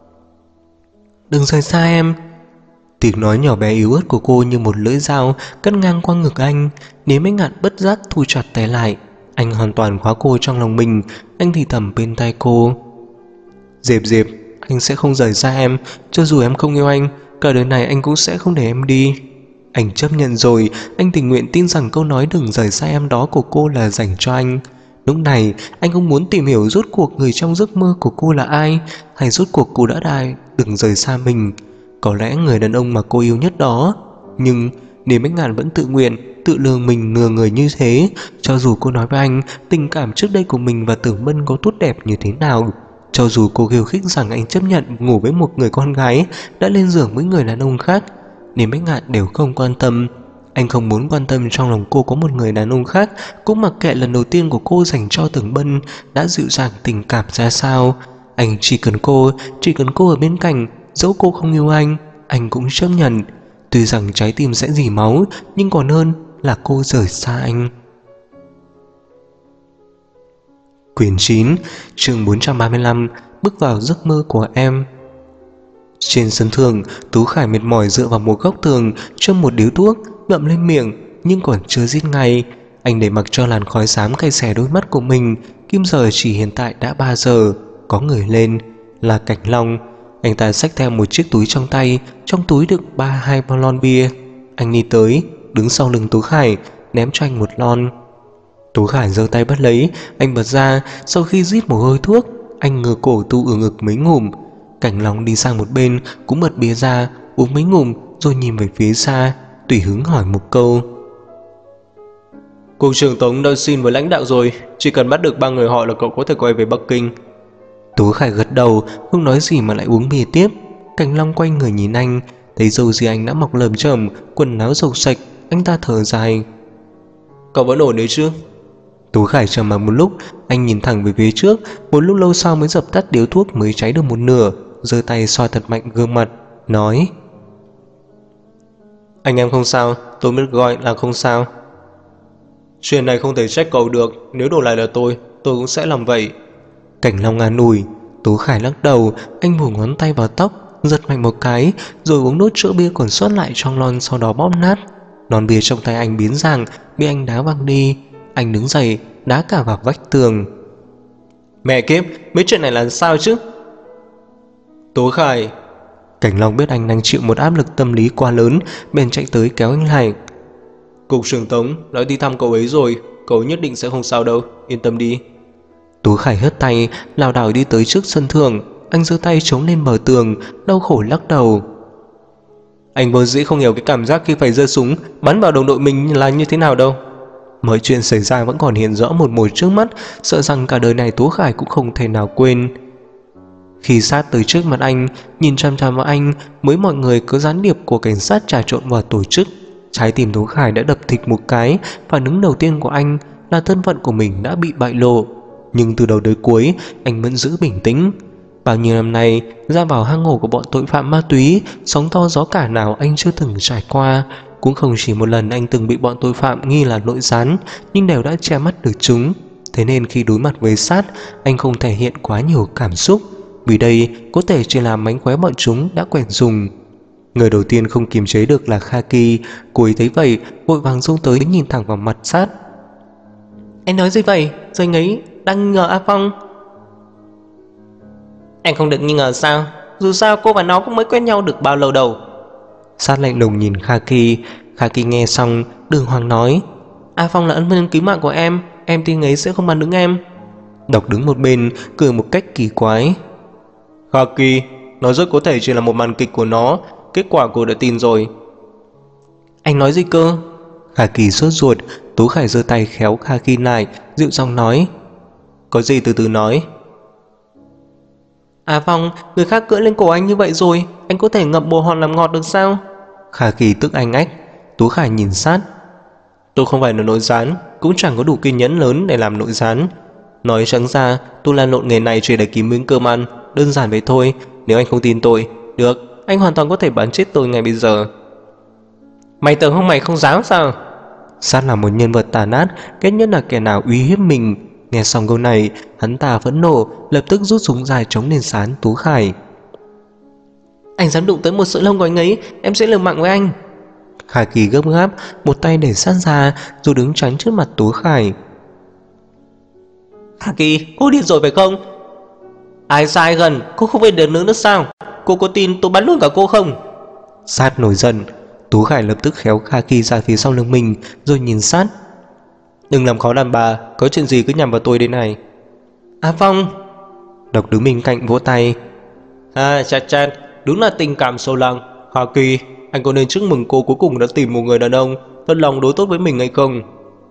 Đừng rời xa em. Tiếng nói nhỏ bé yếu ớt của cô như một lưỡi dao cắt ngang qua ngực anh. Niềm Bách Ngạn bất giác thu chặt tay lại. Anh hoàn toàn khóa cô trong lòng mình. Anh thì thầm bên tai cô: Diệp, anh sẽ không rời xa em. Cho dù em không yêu anh, cả đời này anh cũng sẽ không để em đi. Anh chấp nhận rồi. Anh tình nguyện tin rằng câu nói đừng rời xa em đó của cô là dành cho anh. Lúc này anh không muốn tìm hiểu rốt cuộc người trong giấc mơ của cô là ai, hay rốt cuộc cô đã đừng rời xa mình. Có lẽ người đàn ông mà cô yêu nhất đó. Nhưng Niềm Bách Ngạn vẫn tự nguyện, tự lường mình lừa người như thế. Cho dù cô nói với anh tình cảm trước đây của mình và Tưởng Mân có tốt đẹp như thế nào, cho dù cô khiêu khích rằng anh chấp nhận ngủ với một người con gái đã lên giường với người đàn ông khác, Niềm Bách Ngạn đều không quan tâm. Anh không muốn quan tâm trong lòng cô có một người đàn ông khác, cũng mặc kệ lần đầu tiên của cô dành cho Tưởng Bân đã dịu dàng tình cảm ra sao. Anh chỉ cần cô ở bên cạnh. Dẫu cô không yêu anh cũng chấp nhận. Tuy rằng trái tim sẽ rỉ máu, nhưng còn hơn là cô rời xa anh. Quyển 9, chương 435, bước vào giấc mơ của em. Trên sân thượng, Tú Khải mệt mỏi dựa vào một góc tường, châm một điếu thuốc, ngậm lên miệng, nhưng còn chưa rít ngay. Anh để mặc cho làn khói xám cay xè đôi mắt của mình. Kim giờ chỉ hiện tại đã 3 giờ. Có người lên, là Cảnh Long. Anh ta xách theo một chiếc túi trong tay, trong túi đựng 2 lon bia. Anh đi tới, đứng sau lưng Tú Khải, ném cho anh một lon. Tú Khải giơ tay bắt lấy, anh bật ra. Sau khi rít một hơi thuốc, anh ngửa cổ tu ở ngực mấy ngụm. Cảnh Long đi sang một bên, cũng bật bia ra, uống mấy ngụm, rồi nhìn về phía xa, tùy hứng hỏi một câu: Cục trưởng Tống đã xin với lãnh đạo rồi, chỉ cần bắt được 3 người họ là cậu có thể quay về Bắc Kinh. Tú Khải gật đầu, không nói gì mà lại uống bia tiếp. Cảnh Long quay người nhìn anh, thấy râu ria anh đã mọc lởm chởm, quần áo rộc sạch. Anh ta thở dài: Cậu vẫn ổn đấy chứ? Tú Khải trầm mặc một lúc, anh nhìn thẳng về phía trước. Một lúc lâu sau mới dập tắt điếu thuốc mới cháy được một nửa, giơ tay xoa thật mạnh gương mặt, nói: Anh em không sao, tôi mới gọi là không sao. Chuyện này không thể trách cậu được, nếu đổi lại là tôi cũng sẽ làm vậy. Cảnh Long an ủi. Tú Khải lắc đầu, anh vồ ngón tay vào tóc, giật mạnh một cái, rồi uống nốt chỗ bia còn sót lại trong lon, sau đó bóp nát. Lon bia trong tay anh biến dạng, bị anh đá văng đi. Anh đứng dậy, đá cả vào vách tường. Mẹ kiếp, mấy chuyện này là sao chứ? Tú Khải. Cảnh Long biết anh đang chịu một áp lực tâm lý quá lớn, bèn chạy tới kéo anh lại. Cục trưởng Tống đã đi thăm cậu ấy rồi, cậu nhất định sẽ không sao đâu, yên tâm đi. Tú Khải hất tay, lảo đảo đi tới trước sân thượng. Anh giơ tay chống lên bờ tường, đau khổ lắc đầu. Anh vốn dĩ không hiểu cái cảm giác khi phải giơ súng bắn vào đồng đội mình là như thế nào đâu. Mọi chuyện xảy ra vẫn còn hiện rõ một mồi trước mắt, sợ rằng cả đời này Tú Khải cũng không thể nào quên. Khi sát tới trước mặt anh, nhìn chằm chằm vào anh, mới mọi người có gián điệp của cảnh sát trà trộn vào tổ chức. Trái tim Tú Khải đã đập thịch một cái. Phản ứng đầu tiên của anh là thân phận của mình đã bị bại lộ. Nhưng từ đầu tới cuối, anh vẫn giữ bình tĩnh. Bao nhiêu năm nay, ra vào hang ổ của bọn tội phạm ma túy, sóng to gió cả nào anh chưa từng trải qua. Cũng không chỉ một lần anh từng bị bọn tội phạm nghi là nội gián, nhưng đều đã che mắt được chúng. Thế nên khi đối mặt với sát, anh không thể hiện quá nhiều cảm xúc, vì đây có thể chỉ là mánh khóe bọn chúng đã quen dùng. Người đầu tiên không kiềm chế được là Khaki. Cô ấy thấy vậy vội vàng xông tới nhìn thẳng vào mặt sát. Anh nói gì vậy? Rồi anh ấy đang nghi ngờ A Phong. Anh không được nghi ngờ sao? Dù sao cô và nó cũng mới quen nhau được bao lâu đâu. Sát lạnh lùng nhìn Khaki. Khaki nghe xong đường hoàng nói, A Phong là ân nhân cứu mạng của em tin ấy sẽ không bắn đứng em. Độc đứng một bên cười một cách kỳ quái. Khaki, nó rất có thể chỉ là một màn kịch của nó. Kết quả cô đã tin rồi. Anh nói gì cơ? Khaki sốt ruột. Tú Khải giơ tay khéo Khaki lại, dịu giọng nói, có gì từ từ nói. A Phong, người khác cưỡi lên cổ anh như vậy rồi, anh có thể ngậm bồ hòn làm ngọt được sao? Khaki tức anh ách. Tú Khải nhìn sát. Tôi không phải là nội gián, cũng chẳng có đủ kiên nhẫn lớn để làm nội gián. Nói trắng ra, tôi lan lộn nghề này chỉ để kiếm miếng cơm ăn, đơn giản vậy thôi. Nếu anh không tin tôi, được, anh hoàn toàn có thể bắn chết tôi ngay bây giờ. Mày tưởng mày không dám sao? Sát là một nhân vật tàn ác, ghét nhất là kẻ nào uy hiếp mình. Nghe xong câu này, hắn ta phẫn nộ, lập tức rút súng dài chống lên trán Tú Khải. Anh dám đụng tới một sợi lông của anh ấy, em sẽ liều mạng với anh. Khaki gấp gáp, một tay để sát ra rồi đứng chắn trước mặt Tú Khải. Khaki, cô điên rồi phải không? Ai sai gần, cô không về được nữa sao? Cô có tin tôi bắn luôn cả cô không? Sát nổi giận. Tú Khải lập tức khéo Khaki ra phía sau lưng mình, rồi nhìn sát. Đừng làm khó đàn bà, có chuyện gì cứ nhằm vào tôi đây này. A Phong. Độc đứng bên cạnh vỗ tay. Chát, đúng là tình cảm sâu lắng. Khaki, anh có nên chúc mừng cô cuối cùng đã tìm một người đàn ông thật lòng đối tốt với mình hay không?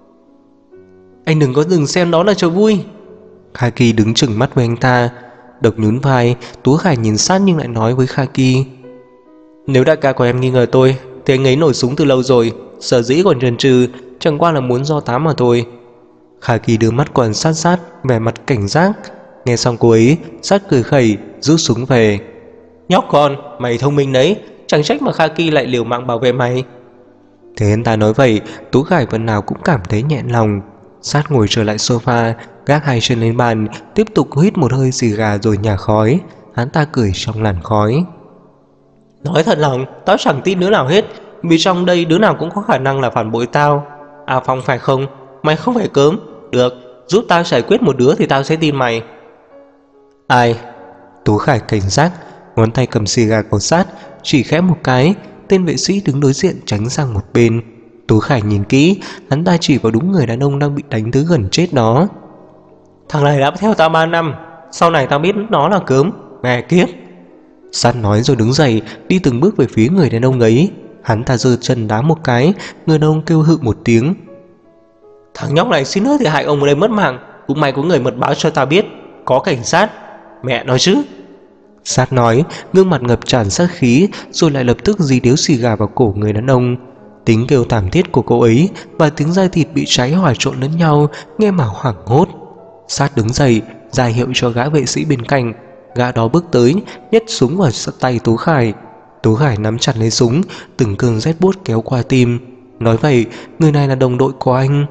Anh đừng có dừng xem đó là trò vui. Khaki đứng chừng mắt với anh ta. Độc nhún vai. Tú Khải nhìn sát nhưng lại nói với Khaki, nếu đại ca của em nghi ngờ tôi thì anh ấy nổi súng từ lâu rồi. Sở dĩ còn chần chừ chẳng qua là muốn do tám mà thôi. Khaki đưa mắt quan sát sát, vẻ mặt cảnh giác. Nghe xong cô ấy, sát cười khẩy, rút súng về. Nhóc con, mày thông minh đấy, chẳng trách mà Khaki lại liều mạng bảo vệ mày. Thế anh ta nói vậy, Tú Khải phần nào cũng cảm thấy nhẹ lòng. Sát ngồi trở lại sofa, gác hai chân lên bàn, tiếp tục hít một hơi xì gà rồi nhả khói. Hắn ta cười trong làn khói. Nói thật lòng, tao chẳng tin đứa nào hết, vì trong đây đứa nào cũng có khả năng là phản bội tao. A Phong phải không? Mày không phải cớm. Được, giúp tao giải quyết một đứa thì tao sẽ tin mày. Ai? Tú Khải cảnh giác, ngón tay cầm xì gà của sát, chỉ khẽ một cái. Tên vệ sĩ đứng đối diện tránh sang một bên. Tú Khải nhìn kỹ, hắn ta chỉ vào đúng người đàn ông đang bị đánh tới gần chết đó. Thằng này đã theo tao 3 năm, sau này tao biết nó là cớm. Mẹ kiếp. Sát nói rồi đứng dậy, đi từng bước về phía người đàn ông ấy. Hắn ta giơ chân đá một cái, người đàn ông kêu hự một tiếng. Thằng nhóc này xin nữa thì hại ông ở đây mất mạng. Cũng may có người mật báo cho tao biết, có cảnh sát. Mẹ nói chứ. Sát nói, gương mặt ngập tràn sát khí, rồi lại lập tức dí điếu xì gà vào cổ người đàn ông. Tiếng kêu thảm thiết của cô ấy và tiếng da thịt bị cháy hòa trộn lẫn nhau, nghe mà hoảng hốt. Sát đứng dậy, ra hiệu cho gã vệ sĩ bên cạnh. Gã đó bước tới, nhét súng vào tay Tú Khải. Tú Khải nắm chặt lấy súng, từng cơn rét buốt kéo qua tim. Nói vậy, người này là đồng đội của anh.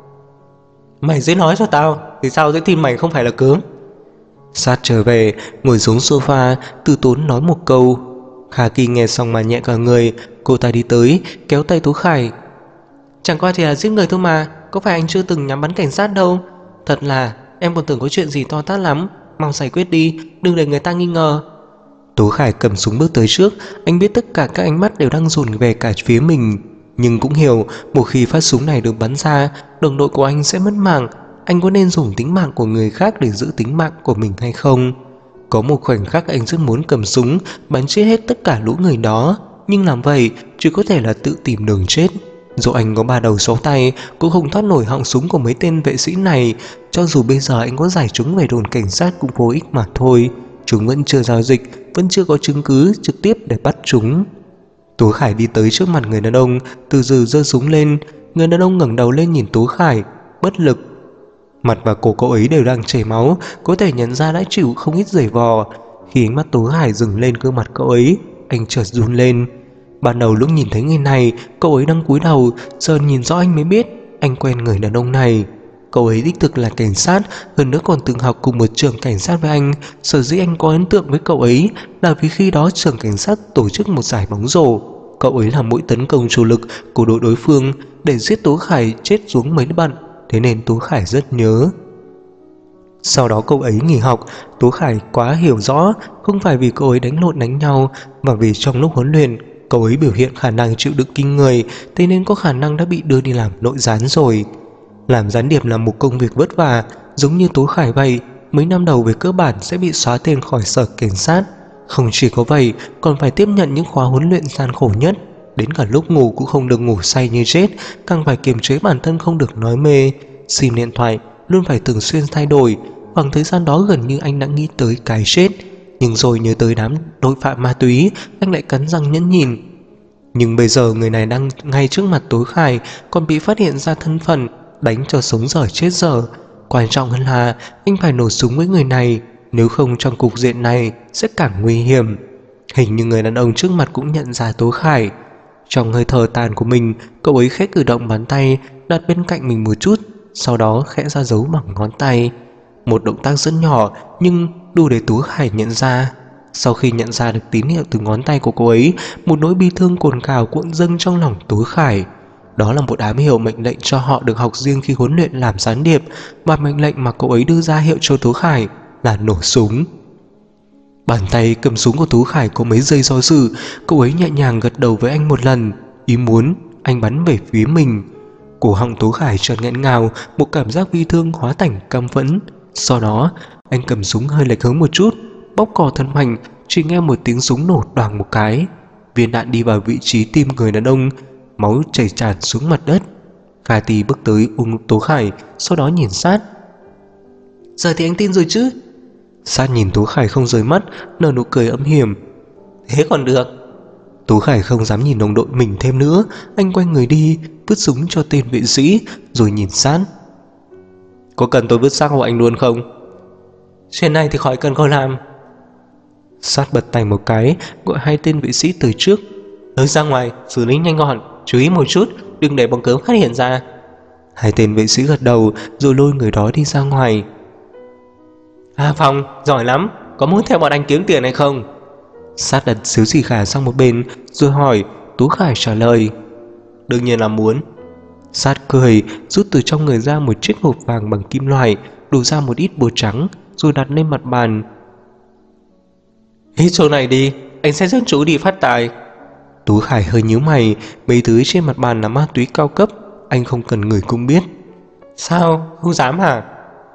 Mày dễ nói cho tao, thì sao dễ tin mày không phải là cớm. Sát trở về, ngồi xuống sofa, từ tốn nói một câu. Khaki nghe xong mà nhẹ cả người. Cô ta đi tới, kéo tay Tú Khải. Chẳng qua thì là giết người thôi mà, có phải anh chưa từng nhắm bắn cảnh sát đâu. Thật là, em còn tưởng có chuyện gì to tát lắm. Mau giải quyết đi, đừng để người ta nghi ngờ. Tú Khải cầm súng bước tới trước. Anh biết tất cả các ánh mắt đều đang dồn về cả phía mình, nhưng cũng hiểu một khi phát súng này được bắn ra, đồng đội của anh sẽ mất mạng. Anh có nên dùng tính mạng của người khác để giữ tính mạng của mình hay không? Có một khoảnh khắc anh rất muốn cầm súng bắn chết hết tất cả lũ người đó, nhưng làm vậy chỉ có thể là tự tìm đường chết. Dù anh có 3 đầu 6 tay cũng không thoát nổi họng súng của mấy tên vệ sĩ này. Cho dù bây giờ anh có giải chúng về đồn cảnh sát cũng vô ích mà thôi. Chúng vẫn chưa giao dịch, vẫn chưa có chứng cứ trực tiếp để bắt chúng. Tú Khải đi tới trước mặt người đàn ông, từ từ giơ súng lên. Người đàn ông ngẩng đầu lên nhìn Tú Khải, bất lực. Mặt và cổ cậu ấy đều đang chảy máu, có thể nhận ra đã chịu không ít giày vò. Khi ánh mắt Tú Khải dừng lên gương mặt cậu ấy, anh chợt run lên. Ban đầu lúc nhìn thấy người này, cậu ấy đang cúi đầu, giờ nhìn rõ anh mới biết anh quen người đàn ông này. Cậu ấy đích thực là cảnh sát, hơn nữa còn từng học cùng một trường cảnh sát với anh. Sở dĩ anh có ấn tượng với cậu ấy là vì khi đó trường cảnh sát tổ chức một giải bóng rổ. Cậu ấy là mũi tấn công chủ lực của đội đối phương để giết Tú Khải chết xuống mấy bạn, thế nên Tú Khải rất nhớ. Sau đó cậu ấy nghỉ học. Tú Khải quá hiểu rõ, không phải vì cậu ấy đánh lộn đánh nhau, mà vì trong lúc huấn luyện cậu ấy biểu hiện khả năng chịu đựng kinh người, thế nên có khả năng đã bị đưa đi làm nội gián rồi. Làm gián điệp là một công việc vất vả, giống như Tú Khải vậy. Mấy năm đầu về cơ bản sẽ bị xóa tên khỏi sở cảnh sát. Không chỉ có vậy, còn phải tiếp nhận những khóa huấn luyện gian khổ nhất. Đến cả lúc ngủ cũng không được ngủ say như chết, càng phải kiềm chế bản thân không được nói mê. Sim điện thoại luôn phải thường xuyên thay đổi. Khoảng thời gian đó gần như anh đã nghĩ tới cái chết, nhưng rồi nhớ tới đám tội phạm ma túy, anh lại cắn răng nhẫn nhịn. Nhưng bây giờ người này đang ngay trước mặt Tú Khải, còn bị phát hiện ra thân phận, đánh cho sống dở chết dở. Quan trọng hơn là anh phải nổ súng với người này, nếu không trong cục diện này sẽ càng nguy hiểm. Hình như người đàn ông trước mặt cũng nhận ra Tú Khải. Trong hơi thở tàn của mình, cậu ấy khẽ cử động bàn tay đặt bên cạnh mình một chút, sau đó khẽ ra dấu bằng ngón tay. Một động tác rất nhỏ nhưng đủ để Tú Khải nhận ra. Sau khi nhận ra được tín hiệu từ ngón tay của cô ấy, một nỗi bi thương cồn cào cuộn dâng trong lòng Tú Khải. Đó là một ám hiệu mệnh lệnh cho họ được học riêng khi huấn luyện làm gián điệp, và mệnh lệnh mà cậu ấy đưa ra hiệu cho Tú Khải là nổ súng. Bàn tay cầm súng của Tú Khải có mấy giây do dự, cậu ấy nhẹ nhàng gật đầu với anh một lần, ý muốn anh bắn về phía mình. Cổ họng Tú Khải chợt nghẹn ngào, một cảm giác bi thương hóa thành căm phẫn. Sau đó anh cầm súng hơi lệch hướng một chút, bóp cò thật mạnh, chỉ nghe một tiếng súng nổ đoàng một cái. Viên đạn đi vào vị trí tim người đàn ông, máu chảy tràn xuống mặt đất. Kha Tì bước tới ôm Tú Khải, sau đó nhìn sát. Giờ thì anh tin rồi chứ? Sát nhìn Tú Khải không rời mắt, nở nụ cười âm hiểm. Thế còn được. Tú Khải không dám nhìn đồng đội mình thêm nữa, anh quay người đi, vứt súng cho tên vệ sĩ, rồi nhìn Sát. Có cần tôi vứt xác hộ anh luôn không? Chuyện này thì khỏi cần cô làm. Sát bật tay một cái, gọi hai tên vệ sĩ tới trước. Tới ra ngoài, xử lý nhanh gọn, chú ý một chút, đừng để bọn cướp phát hiện ra. Hai tên vệ sĩ gật đầu, rồi lôi người đó đi ra ngoài. Phong, giỏi lắm, có muốn theo bọn anh kiếm tiền hay không? Sát đặt xíu xì khả sang một bên, rồi hỏi. Tú Khải trả lời. Đương nhiên là muốn. Sát cười, rút từ trong người ra một chiếc hộp vàng bằng kim loại, đổ ra một ít bột trắng, rồi đặt lên mặt bàn. Hít chỗ này đi, anh sẽ dẫn chú đi phát tài. Tú Khải hơi nhíu mày, mấy thứ trên mặt bàn là ma túy cao cấp, anh không cần người cũng biết. Sao, không dám hả?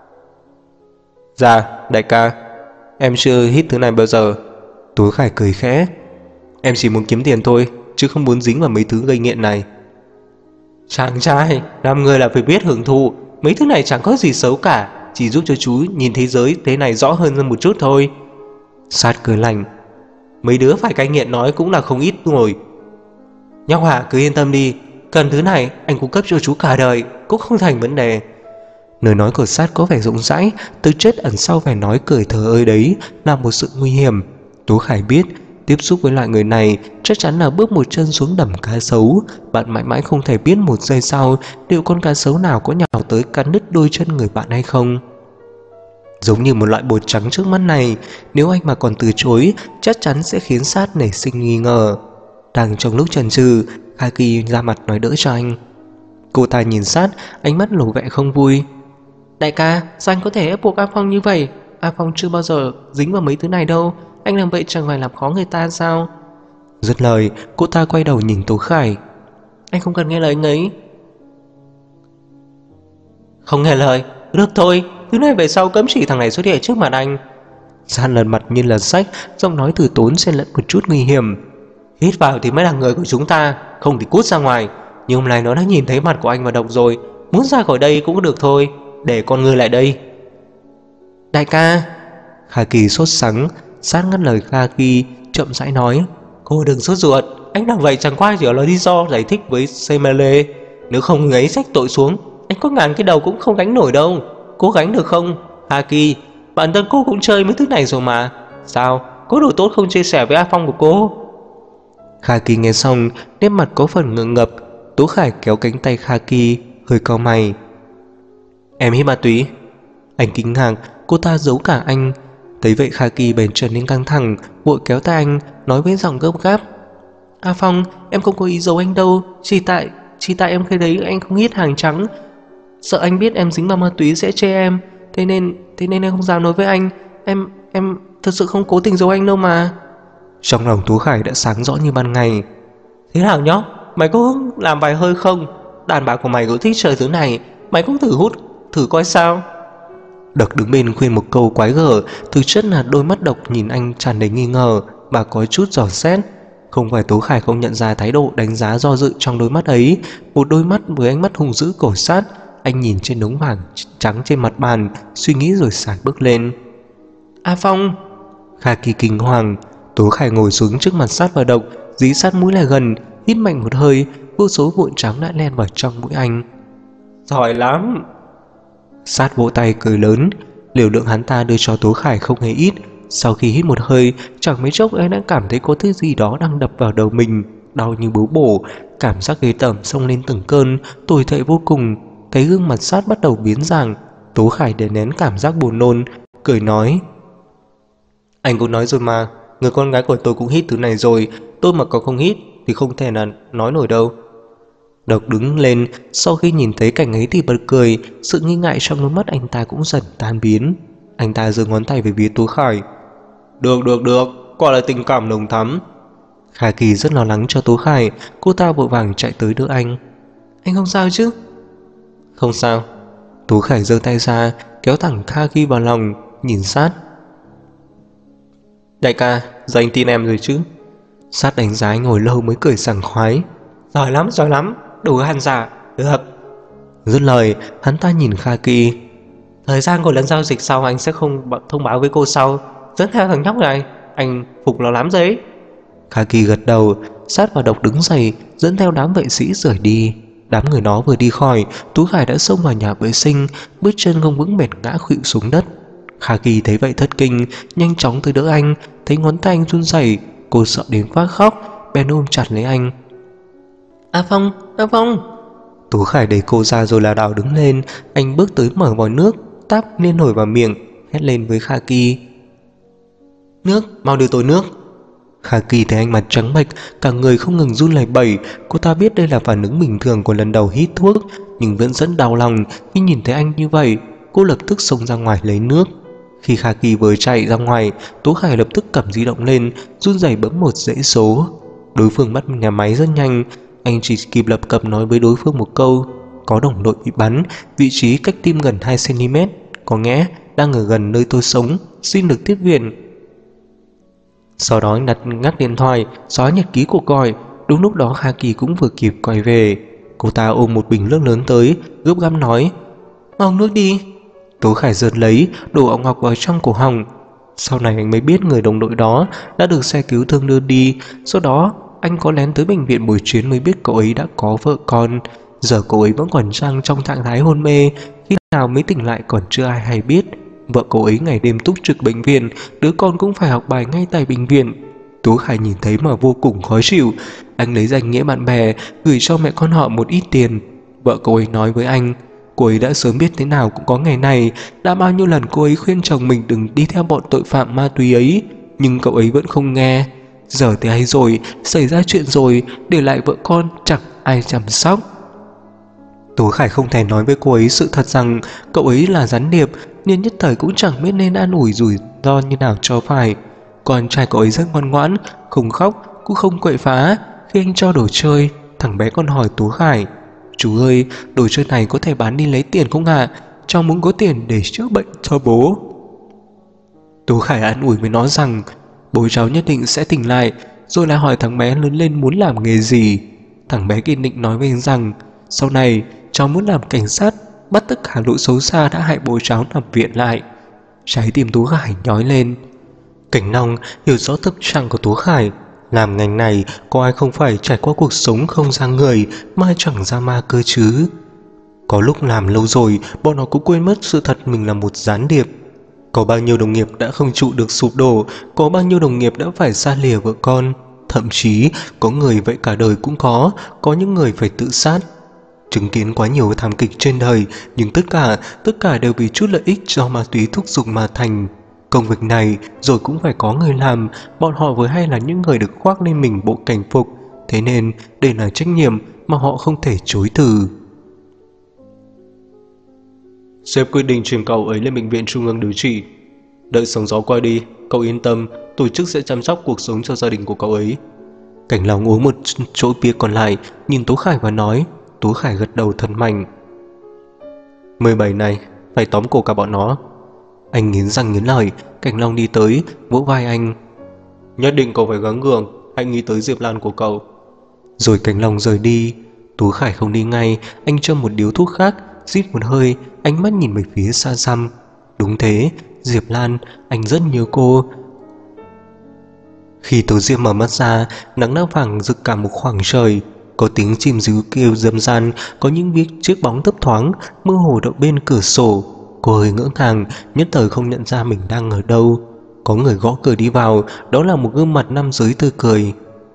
Dạ, đại ca, em chưa hít thứ này bao giờ. Tú Khải cười khẽ. Em chỉ muốn kiếm tiền thôi, chứ không muốn dính vào mấy thứ gây nghiện này. Chàng trai, làm người là phải biết hưởng thụ. Mấy thứ này chẳng có gì xấu cả, chỉ giúp cho chú nhìn thế giới thế này rõ hơn một chút thôi. Sát cười lạnh. Mấy đứa phải cai nghiện nói cũng là không ít rồi. Nhóc Hỏa cứ yên tâm đi, cần thứ này anh cung cấp cho chú cả đời cũng không thành vấn đề. Lời nói của Sát có vẻ rộng rãi, thực chất ẩn sau vẻ nói cười thờ ơi đấy là một sự nguy hiểm. Tú Khải biết tiếp xúc với loại người này chắc chắn là bước một chân xuống đầm cá sấu. Bạn mãi mãi không thể biết một giây sau liệu con cá sấu nào có nhào tới cắn đứt đôi chân người bạn hay không. Giống như một loại bột trắng trước mắt này, nếu anh mà còn từ chối chắc chắn sẽ khiến Sát nảy sinh nghi ngờ. Đang trong lúc chần chừ, Kaki ra mặt nói đỡ cho anh. Cô ta nhìn Sát, ánh mắt lộ vẻ không vui. Đại ca, sao anh có thể ép buộc A Phong như vậy? A Phong chưa bao giờ dính vào mấy thứ này đâu, anh làm vậy chẳng phải làm khó người ta sao? Dứt lời, cô ta quay đầu nhìn Tú Khải. Anh không cần nghe lời anh ấy. Không nghe lời, được thôi, thứ này về sau cấm chỉ thằng này xuất hiện trước mặt anh. Gian lần mặt như là sách, giọng nói từ tốn xen lẫn một chút nguy hiểm. Hít vào thì mới là người của chúng ta, không thì cút ra ngoài. nhưng hôm nay nó đã nhìn thấy mặt của anh và Độc rồi, muốn ra khỏi đây cũng được thôi, để con ngươi lại đây. Đại ca. Khaki sốt sắng, sát ngắt lời Khaki, chậm rãi nói: Cô đừng sốt ruột, anh làm vậy chẳng qua chỉ là lý do giải thích với Semele. Nếu không người ấy xách tội xuống, anh có ngàn cái đầu cũng không gánh nổi đâu. Cô gánh được không? Haki, bản thân cô cũng chơi mấy thứ này rồi mà. Sao, có đồ tốt không chia sẻ với A Phong của cô? Khaki nghe xong, nét mặt có phần ngượng ngập. Tố Khải kéo cánh tay Khaki, hơi cau mày. Em hít ma túy? Anh kinh ngạc, cô ta giấu cả anh. Thấy vậy Khaki bèn trở nên căng thẳng, vội kéo tay anh, nói với giọng gấp gáp: A Phong, em không có ý giấu anh đâu, chỉ tại em khi đấy anh không hít hàng trắng, sợ anh biết em dính vào ma túy sẽ chê em, thế nên em không dám nói với anh. Em thật sự không cố tình giấu anh đâu mà. Trong lòng Tú Khải đã sáng rõ như ban ngày. Thế nào nhóc, mày có làm vài hơi không? Đàn bà của mày cũng thích chơi thứ này, mày cũng thử hút thử coi sao. Độc đứng bên khuyên một câu quái gở, thực chất là đôi mắt Độc nhìn anh tràn đầy nghi ngờ và có chút dò xét. Không phải Tố Khải không nhận ra thái độ đánh giá do dự trong đôi mắt ấy, một đôi mắt với ánh mắt hung dữ cổ sát. Anh nhìn trên đống vàng trắng trên mặt bàn, suy nghĩ rồi sải bước lên. A Phong. Khaki kinh hoàng. Tố Khải ngồi xuống trước mặt Sát và Độc, dí sát mũi lại gần, hít mạnh một hơi, vô số vụn trắng đã len vào trong mũi anh. Giỏi lắm. Sát vỗ tay cười lớn. Liều lượng hắn ta đưa cho Tố Khải không hề ít. Sau khi hít một hơi, chẳng mấy chốc anh đã cảm thấy có thứ gì đó đang đập vào đầu mình, đau như búa bổ. Cảm giác ghê tởm xông lên từng cơn, tồi tệ vô cùng. Thấy gương mặt Sát bắt đầu biến dạng, Tố Khải đè nén cảm giác buồn nôn, cười nói: Anh cũng nói rồi mà, người con gái của tôi cũng hít thứ này rồi, tôi mà có không hít thì không thể là nói nổi đâu. Độc đứng lên, sau khi nhìn thấy cảnh ấy thì bật cười, sự nghi ngại trong đôi mắt anh ta cũng dần tan biến. Anh ta giơ ngón tay về phía Tố Khải. Được, quả là tình cảm nồng thắm. Khaki rất lo lắng cho Tố Khải, cô ta vội vàng chạy tới đỡ anh. Anh không sao chứ? Không sao. Tố Khải giơ tay ra, kéo thẳng Khaki vào lòng, nhìn Sát. Đại ca, giờ anh tin em rồi chứ? Sát đánh giá anh hồi lâu mới cười sảng khoái. Giỏi lắm, đủ hàn giả, được. Dứt lời, hắn ta nhìn Khaki. Thời gian của lần giao dịch sau anh sẽ không thông báo với cô sau. Dẫn theo thằng nhóc này, anh phục nó lắm rồi. Khaki gật đầu. Sát và Độc đứng dậy, dẫn theo đám vệ sĩ rời đi. Đám người nó vừa đi khỏi, Tú Khải đã xông vào nhà vệ sinh, bước chân không vững bệt ngã khuỵu xuống đất. Khaki thấy vậy thất kinh, nhanh chóng tới đỡ anh. Thấy ngón tay anh run rẩy, cô sợ đến phát khóc, bèn ôm chặt lấy anh. A Phong. Tú Khải đẩy cô ra rồi lảo đảo đứng lên. Anh bước tới mở vòi nước, táp liên hồi vào miệng, hét lên với Khaki: Nước, mau đưa tôi nước. Khaki thấy anh mặt trắng bệch, cả người không ngừng run lẩy bẩy. Cô ta biết đây là phản ứng bình thường của lần đầu hít thuốc, nhưng vẫn rất đau lòng khi nhìn thấy anh như vậy. Cô lập tức xông ra ngoài lấy nước. Khi Khaki vừa chạy ra ngoài, Tố Khải lập tức cầm di động lên, run rẩy bấm một dãy số. Đối phương bắt nhà máy rất nhanh. Anh chỉ kịp lập cập nói với đối phương một câu: có đồng đội bị bắn, vị trí cách tim gần 2 cm, có nghĩa đang ở gần nơi tôi sống, xin được tiếp viện. Sau đó anh ngắt điện thoại, xóa nhật ký cuộc gọi. Đúng lúc đó Khaki cũng vừa kịp quay về. Cô ta ôm một bình nước lớn tới, gấp gáp nói: mau nước đi. Tố Khải giật lấy, đổ ọng ngọc vào trong cổ họng. Sau này anh mới biết người đồng đội đó đã được xe cứu thương đưa đi. Sau đó anh có lén tới bệnh viện buổi chuyến mới biết cậu ấy đã có vợ con. Giờ cậu ấy vẫn còn đang trong trạng thái hôn mê, khi nào mới tỉnh lại còn chưa ai hay biết. Vợ cậu ấy ngày đêm túc trực bệnh viện, đứa con cũng phải học bài ngay tại bệnh viện. Tú Khải nhìn thấy mà vô cùng khó chịu. Anh lấy danh nghĩa bạn bè gửi cho mẹ con họ một ít tiền. Vợ cậu ấy nói với anh, cô ấy đã sớm biết thế nào cũng có ngày này. Đã bao nhiêu lần cô ấy khuyên chồng mình đừng đi theo bọn tội phạm ma túy ấy, nhưng cậu ấy vẫn không nghe. Giờ thì hay rồi, xảy ra chuyện rồi, để lại vợ con chẳng ai chăm sóc. Tố Khải không thể nói với cô ấy sự thật rằng cậu ấy là gián điệp, nên nhất thời cũng chẳng biết nên an ủi rủi ro như nào cho phải. Con trai cậu ấy rất ngoan ngoãn, không khóc cũng không quậy phá. Khi anh cho đồ chơi, thằng bé còn hỏi Tố Khải: chú ơi, đồ chơi này có thể bán đi lấy tiền không ạ? Cháu muốn có tiền để chữa bệnh cho bố. Tố Khải an ủi với nó rằng bố cháu nhất định sẽ tỉnh lại, rồi lại hỏi thằng bé lớn lên muốn làm nghề gì. thằng bé kiên định nói với anh rằng sau này cháu muốn làm cảnh sát, bắt tất cả lũ xấu xa đã hại bố cháu nằm viện lại. Trái tim Tú Khải nhói lên. Cảnh Long hiểu rõ tâm trạng của Tú Khải. Làm ngành này có ai không phải trải qua cuộc sống không ra người mà chẳng ra ma cơ chứ. Có lúc làm lâu rồi bọn nó cũng quên mất sự thật mình là một gián điệp. Có bao nhiêu đồng nghiệp đã không trụ được sụp đổ, có bao nhiêu đồng nghiệp đã phải xa lìa vợ con. Thậm chí có người vậy cả đời cũng có những người phải tự sát. Chứng kiến quá nhiều thảm kịch trên đời, nhưng tất cả đều vì chút lợi ích do ma túy thúc giục mà thành. Công việc này rồi cũng phải có người làm, bọn họ vừa hay là những người được khoác lên mình bộ cảnh phục, thế nên đây là trách nhiệm mà họ không thể chối từ. Sếp quyết định chuyển cậu ấy lên bệnh viện trung ương điều trị. Đợi sóng gió qua đi, cậu yên tâm, tổ chức sẽ chăm sóc cuộc sống cho gia đình của cậu ấy. Cảnh Long uống một chỗ bia còn lại, nhìn Tú Khải và nói. Tú Khải gật đầu thật mạnh. 17 này, phải tóm cổ cả bọn nó. Anh nghiến răng nghiến lợi. Cảnh Long đi tới, vỗ vai anh. Nhất định cậu phải gắng gượng, hãy nghĩ tới Diệp Lan của cậu. Rồi Cảnh Long rời đi. Tú Khải không đi ngay, anh châm một điếu thuốc khác, rít một hơi, ánh mắt nhìn về phía xa xăm. Đúng thế, Diệp Lan, anh rất nhớ cô. Khi Tố Diệp mở mắt ra, nắng đã vàng rực cả một khoảng trời. Có tiếng chim ríu kêu râm ran, có những chiếc bóng thấp thoáng mơ hồ đậu bên cửa sổ. Cô hơi ngỡ ngàng, nhất thời không nhận ra mình đang ở đâu. Có người gõ cửa đi vào, đó là một gương mặt nam giới tươi cười.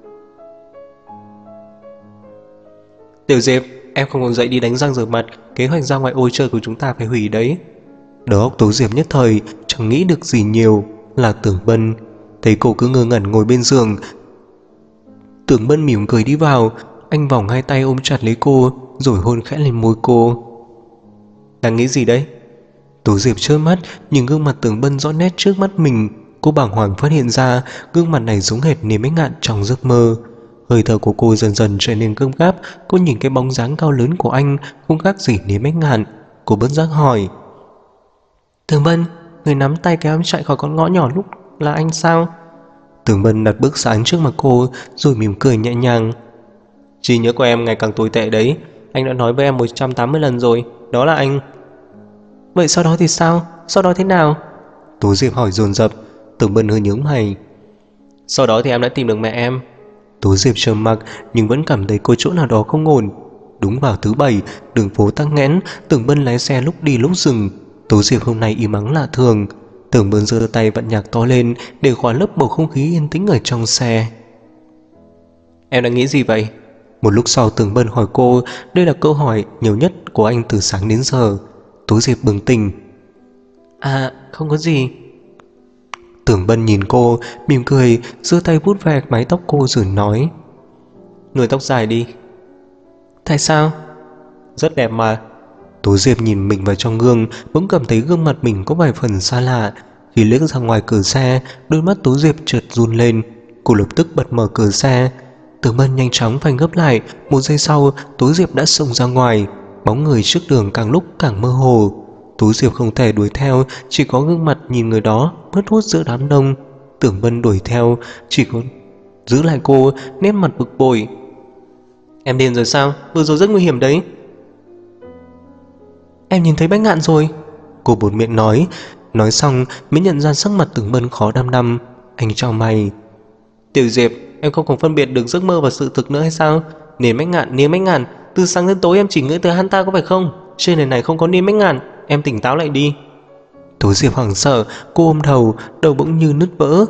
Tiểu Diệp, em không còn dậy đi đánh răng rửa mặt, kế hoạch ra ngoài ô chơi của chúng ta phải hủy đấy. Đầu óc Tố Diệp nhất thời chẳng nghĩ được gì nhiều. Là Tưởng Bân. Thấy cô cứ ngơ ngẩn ngồi bên giường, Tưởng Bân mỉm cười đi vào. Anh vòng hai tay ôm chặt lấy cô, rồi hôn khẽ lên môi cô. Đang nghĩ gì đấy? Tố Diệp trợn mắt nhìn gương mặt Tưởng Bân rõ nét trước mắt mình. Cô bàng hoàng phát hiện ra gương mặt này giống hệt Niềm Ách Ngạn trong giấc mơ. Hơi thở của cô dần dần trở nên gấp gáp. Cô nhìn cái bóng dáng cao lớn của anh không khác gì Niềm Ách Ngạn. Cô bất giác hỏi. Tưởng Bân, người nắm tay kéo em chạy khỏi con ngõ nhỏ lúc là anh sao? Tưởng Bân đặt bức sáng trước mặt cô, rồi mỉm cười nhẹ nhàng. Trí nhớ của em ngày càng tồi tệ đấy. Anh đã nói với em 180 lần rồi, đó là anh. Vậy sau đó thì sao? Sau đó thế nào? Tố Diệp hỏi dồn dập. Tưởng Bân hơi nhướng mày. Sau đó thì em đã tìm được mẹ em. Tố Diệp trầm mặc nhưng vẫn cảm thấy có chỗ nào đó không ổn. Đúng vào thứ Bảy, đường phố tắc nghẽn, Tưởng Bân lái xe lúc đi lúc dừng. Tố Diệp hôm nay im ắng lạ thường. Tưởng Bân giơ tay vặn nhạc to lên để khóa lấp bầu không khí yên tĩnh ở trong xe. Em đang nghĩ gì vậy? Một lúc sau Tưởng Bân hỏi cô. Đây là câu hỏi nhiều nhất của anh từ sáng đến giờ. Tố Diệp bừng tỉnh. À, không có gì. Tưởng Bân nhìn cô, mỉm cười, giơ tay vuốt ve mái tóc cô rồi nói. Nuôi tóc dài đi. Tại sao? Rất đẹp mà. Tố Diệp nhìn mình vào trong gương, bỗng cảm thấy gương mặt mình có vài phần xa lạ. Khi liếc ra ngoài cửa xe, đôi mắt Tố Diệp chợt run lên. Cô lập tức bật mở cửa xe. Tưởng Bân nhanh chóng phanh gấp lại. Một giây sau, Tố Diệp đã xông ra ngoài. Bóng người trước đường càng lúc càng mơ hồ. Tố Diệp không thể đuổi theo, chỉ có gương mặt nhìn người đó mất hút giữa đám đông. Tưởng Bân đuổi theo, chỉ có giữ lại cô, nét mặt bực bội. Em điên rồi sao? Vừa rồi rất nguy hiểm đấy. Em nhìn thấy Bách Ngạn rồi. Cô buột miệng nói. Nói xong mới nhận ra sắc mặt Tưởng Bân khó đăm đăm. Anh chau mày. Tiểu Diệp, em không còn phân biệt được giấc mơ và sự thực nữa hay sao? Niềm Ách Ngạn, từ sáng đến tối em chỉ nghĩ tới hắn ta có phải không? Trên đời này không có Niềm Ách Ngạn, em tỉnh táo lại đi. Tố Diệp hoảng sợ, cô ôm đầu bỗng như nứt vỡ.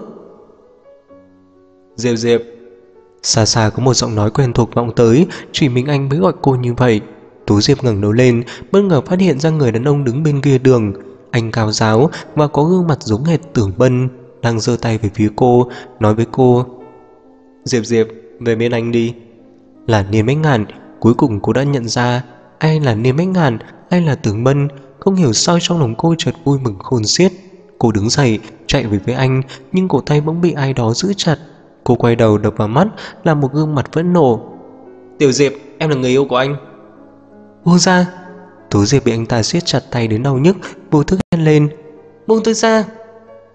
Diệp Diệp. Xa xa có một giọng nói quen thuộc vọng tới, chỉ mình anh mới gọi cô như vậy. Tố Diệp ngẩng đầu lên, bất ngờ phát hiện ra người đàn ông đứng bên kia đường. Anh cao ráo và có gương mặt giống hệt Tưởng Bân, đang giơ tay về phía cô, nói với cô. Diệp Diệp, về bên anh đi. Là Niềm Ách Ngạn. Cuối cùng cô đã nhận ra ai là Niềm Ách Ngạn, ai là Tưởng Bân. Không hiểu sao trong lòng cô chợt vui mừng khôn xiết. Cô đứng dậy chạy về phía anh, nhưng cổ tay bỗng bị ai đó giữ chặt. Cô quay đầu đập vào mắt là một gương mặt phẫn nộ. Tiểu Diệp, em là người yêu của anh. Buông ra. Tố Diệp bị anh ta siết chặt tay đến đau nhức, vô thức hét lên. Buông tôi ra.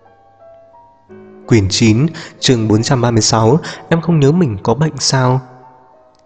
Quyển 9, chương 436. Em không nhớ mình có bệnh sao?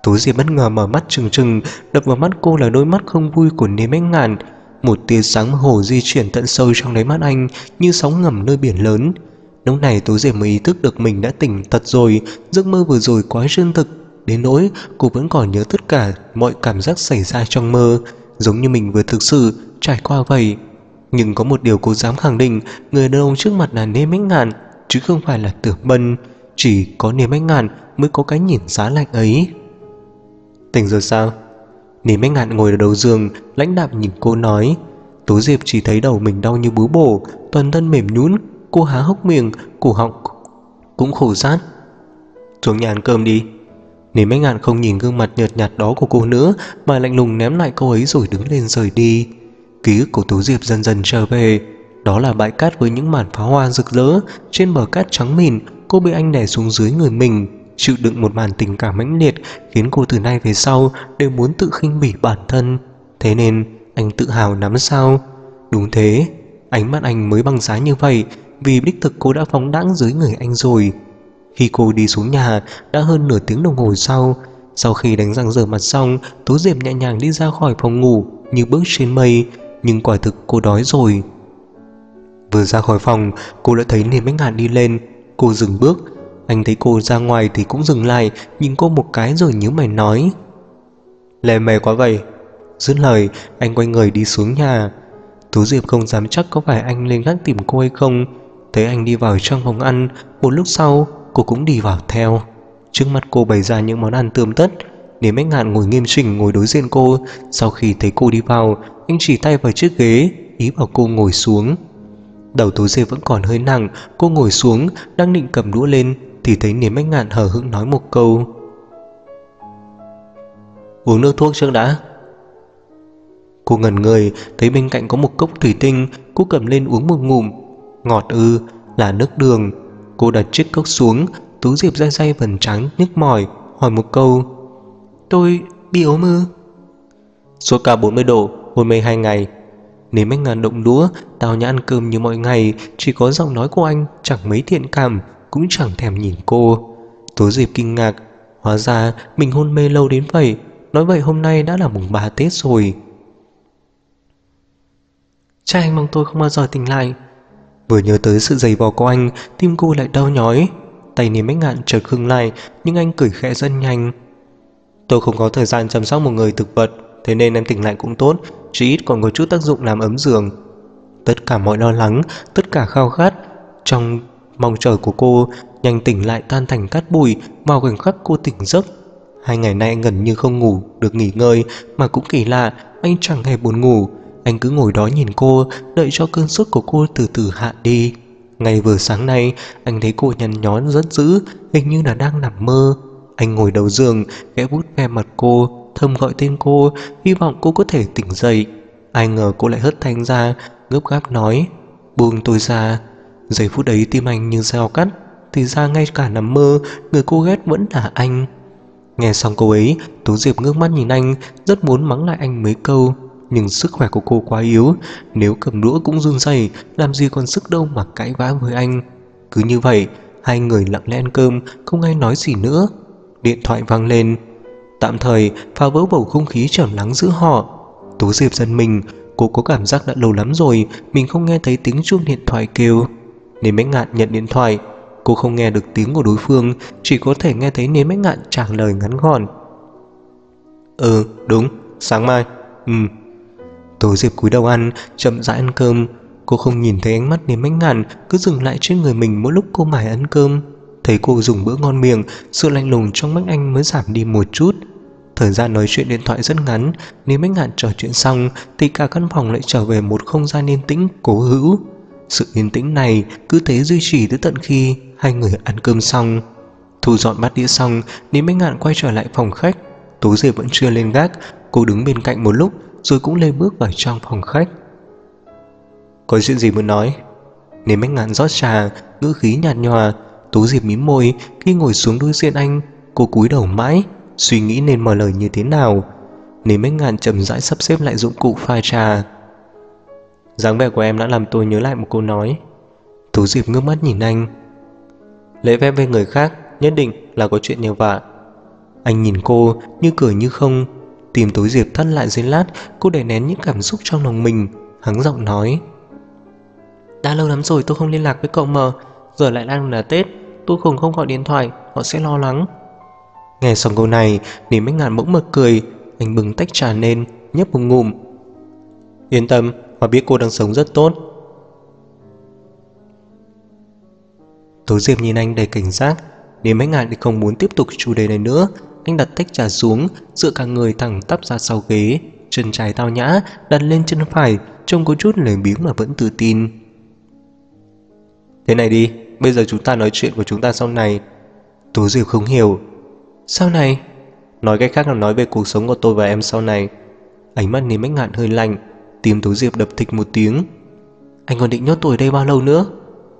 Tú Diệp bất ngờ mở mắt trừng trừng, đập vào mắt cô là đôi mắt không vui của Niêm Bách Ngạn. Một tia sáng mơ hồ di chuyển tận sâu trong đáy mắt anh như sóng ngầm nơi biển lớn. Lúc này Tú Diệp mới ý thức được mình đã tỉnh tật rồi. Giấc mơ vừa rồi quá chân thực đến nỗi cô vẫn còn nhớ tất cả mọi cảm giác xảy ra trong mơ, giống như mình vừa thực sự trải qua vậy. Nhưng có một điều cô dám khẳng định, người đàn ông trước mặt là Niêm Bách Ngạn, chứ không phải là Tưởng Bân. Chỉ có Niêm Bách Ngạn mới có cái nhìn giá lạnh ấy. Tỉnh rồi sao? Niêm Bách Ngạn ngồi ở đầu giường, lãnh đạm nhìn cô nói. Tú Diệp chỉ thấy đầu mình đau như búa bổ, toàn thân mềm nhũn. Cô há hốc miệng, cổ họng cũng khổ rát. Xuống nhà ăn cơm đi. Niêm Bách Ngạn không nhìn gương mặt nhợt nhạt đó của cô nữa, mà lạnh lùng ném lại câu ấy rồi đứng lên rời đi. Ký ức của Tú Diệp dần dần trở về. Đó là bãi cát với những màn pháo hoa rực rỡ. Trên bờ cát trắng mịn, cô bị anh đè xuống dưới người mình, chịu đựng một màn tình cảm mãnh liệt khiến cô từ nay về sau đều muốn tự khinh bỉ bản thân. Thế nên anh tự hào lắm sao? Đúng thế, ánh mắt anh mới băng giá như vậy vì đích thực cô đã phóng đãng dưới người anh rồi. Khi cô đi xuống nhà đã hơn nửa tiếng đồng hồ sau khi đánh răng rửa mặt xong, Tú Diệp nhẹ nhàng đi ra khỏi phòng ngủ như bước trên mây. Nhưng quả thực cô đói rồi. Vừa ra khỏi phòng, cô đã thấy Niêm Bách Ngạn đi lên. Cô dừng bước. Anh thấy cô ra ngoài thì cũng dừng lại, nhìn cô một cái rồi nhíu mày nói. Lề mề quá vậy. Dứt lời, anh quay người đi xuống nhà. Tú Diệp không dám chắc có phải anh lên gác tìm cô hay không. Thấy anh đi vào trong phòng ăn, một lúc sau cô cũng đi vào theo. Trước mắt cô bày ra những món ăn tươm tất. Niêm Bách Ngạn ngồi nghiêm chỉnh ngồi đối diện cô. Sau khi thấy cô đi vào, anh chỉ tay vào chiếc ghế, ý bảo cô ngồi xuống. Đầu Tú Diệp vẫn còn hơi nặng. Cô ngồi xuống, đang định cầm đũa lên thì thấy Niêm Bách Ngạn hờ hững nói một câu. Uống nước thuốc trước đã. Cô ngẩn người, thấy bên cạnh có một cốc thủy tinh. Cô cầm lên uống một ngụm. Ngọt ư? Là nước đường. Cô đặt chiếc cốc xuống. Tú Diệp day day vầng trán nhức mỏi, hỏi một câu. Tôi bị ốm ư? Sốt cao 40 độ, hôn mê 2 ngày. Niêm Bách Ngạn động đũa, tao nhã ăn cơm như mọi ngày. Chỉ có giọng nói của anh chẳng mấy thiện cảm, cũng chẳng thèm nhìn cô. Tú Diệp kinh ngạc. Hóa ra mình hôn mê lâu đến vậy. Nói vậy hôm nay đã là mùng 3 Tết rồi. Chắc anh mong tôi không bao giờ tỉnh lại. Vừa nhớ tới sự giày vò của anh, tim cô lại đau nhói. Tay Niêm Bách Ngạn chợt khựng lại, nhưng anh cười khẽ rất nhanh. Tôi không có thời gian chăm sóc một người thực vật, thế nên em tỉnh lại cũng tốt, chỉ ít còn có chút tác dụng làm ấm giường. Tất cả mọi lo lắng, tất cả khao khát trong mong chờ của cô nhanh tỉnh lại tan thành cát bụi vào khoảnh khắc cô tỉnh giấc. 2 ngày nay anh gần như không ngủ được nghỉ ngơi, mà cũng kỳ lạ, anh chẳng hề buồn ngủ. Anh cứ ngồi đó nhìn cô, đợi cho cơn sốt của cô từ từ hạ đi. Ngày vừa sáng nay, anh thấy cô nhăn nhó rất dữ, hình như là đang nằm mơ. Anh ngồi đầu giường, khẽ vuốt ve mặt cô, thầm gọi tên cô, hy vọng cô có thể tỉnh dậy. Ai ngờ cô lại hất thanh ra, gấp gáp nói. Buông tôi ra. Giây phút ấy tim anh như dao cắt. Thì ra ngay cả nằm mơ, người cô ghét vẫn là anh. Nghe xong câu ấy, Tú Diệp ngước mắt nhìn anh, rất muốn mắng lại anh mấy câu. Nhưng sức khỏe của cô quá yếu, nếu cầm đũa cũng run rẩy, làm gì còn sức đâu mà cãi vã với anh. Cứ như vậy, hai người lặng lẽ ăn cơm, không ai nói gì nữa. Điện thoại vang lên, tạm thời phá vỡ bầu không khí trầm lắng giữa họ. Tú Diệp giật mình, cô có cảm giác đã lâu lắm rồi mình không nghe thấy tiếng chuông điện thoại kêu. Niêm Bách Ngạn nhận điện thoại, cô không nghe được tiếng của đối phương, chỉ có thể nghe thấy Niêm Bách Ngạn trả lời ngắn gọn. Đúng, sáng mai. Tú Diệp cúi đầu ăn, chậm rãi ăn cơm. Cô không nhìn thấy ánh mắt Niêm Bách Ngạn cứ dừng lại trên người mình mỗi lúc cô mải ăn cơm. Thấy cô dùng bữa ngon miệng, sự lạnh lùng trong mắt anh mới giảm đi một chút. Thời gian nói chuyện điện thoại rất ngắn. Niêm Bách Ngạn trò chuyện xong thì cả căn phòng lại trở về một không gian yên tĩnh cố hữu. Sự yên tĩnh này cứ thế duy trì tới tận khi hai người ăn cơm xong. Thu dọn bát đĩa xong, Niêm Bách Ngạn quay trở lại phòng khách. Tú Diệp vẫn chưa lên gác. Cô đứng bên cạnh một lúc rồi cũng lê bước vào trong phòng khách. Có chuyện gì muốn nói? Niêm Bách Ngạn rót trà, ngữ khí nhạt nhòa. Tú Diệp mím môi. Khi ngồi xuống đối diện anh, cô cúi đầu mãi, suy nghĩ nên mở lời như thế nào. Niêm Bách Ngạn chậm rãi sắp xếp lại dụng cụ pha trà. Dáng vẻ của em đã làm tôi nhớ lại một câu nói. Tú Diệp ngước mắt nhìn anh. Lễ phép với người khác nhất định là có chuyện nhờ vả. Anh nhìn cô như cười như không. Tim Tố Diệp thắt lại giây lát. Cô đè nén những cảm xúc trong lòng mình, hắng giọng nói: đã lâu lắm rồi tôi không liên lạc với cậu mờ. Giờ lại đang là Tết, tôi không gọi điện thoại, họ sẽ lo lắng. Nghe xong câu này, Lý Bách Ngạn bỗng bật cười. Anh bưng tách trà lên, nhấp một ngụm. Yên tâm, họ biết cô đang sống rất tốt. Tố Diệp nhìn anh đầy cảnh giác. Lý Bách Ngạn thì không muốn tiếp tục chủ đề này nữa. Anh đặt tách trà xuống, dựa cả người thẳng tắp ra sau ghế, chân trái tao nhã đặt lên chân phải, trông có chút lười biếng mà vẫn tự tin. Thế này đi, bây giờ chúng ta nói chuyện của chúng ta sau này. Tố Diệp không hiểu. Sau này? Nói cách khác là nói về cuộc sống của tôi và em sau này. Ánh mắt Lý Bách Ngạn hơi lạnh. Tim Tố Diệp đập thịch một tiếng. Anh còn định nhốt tôi ở đây bao lâu nữa?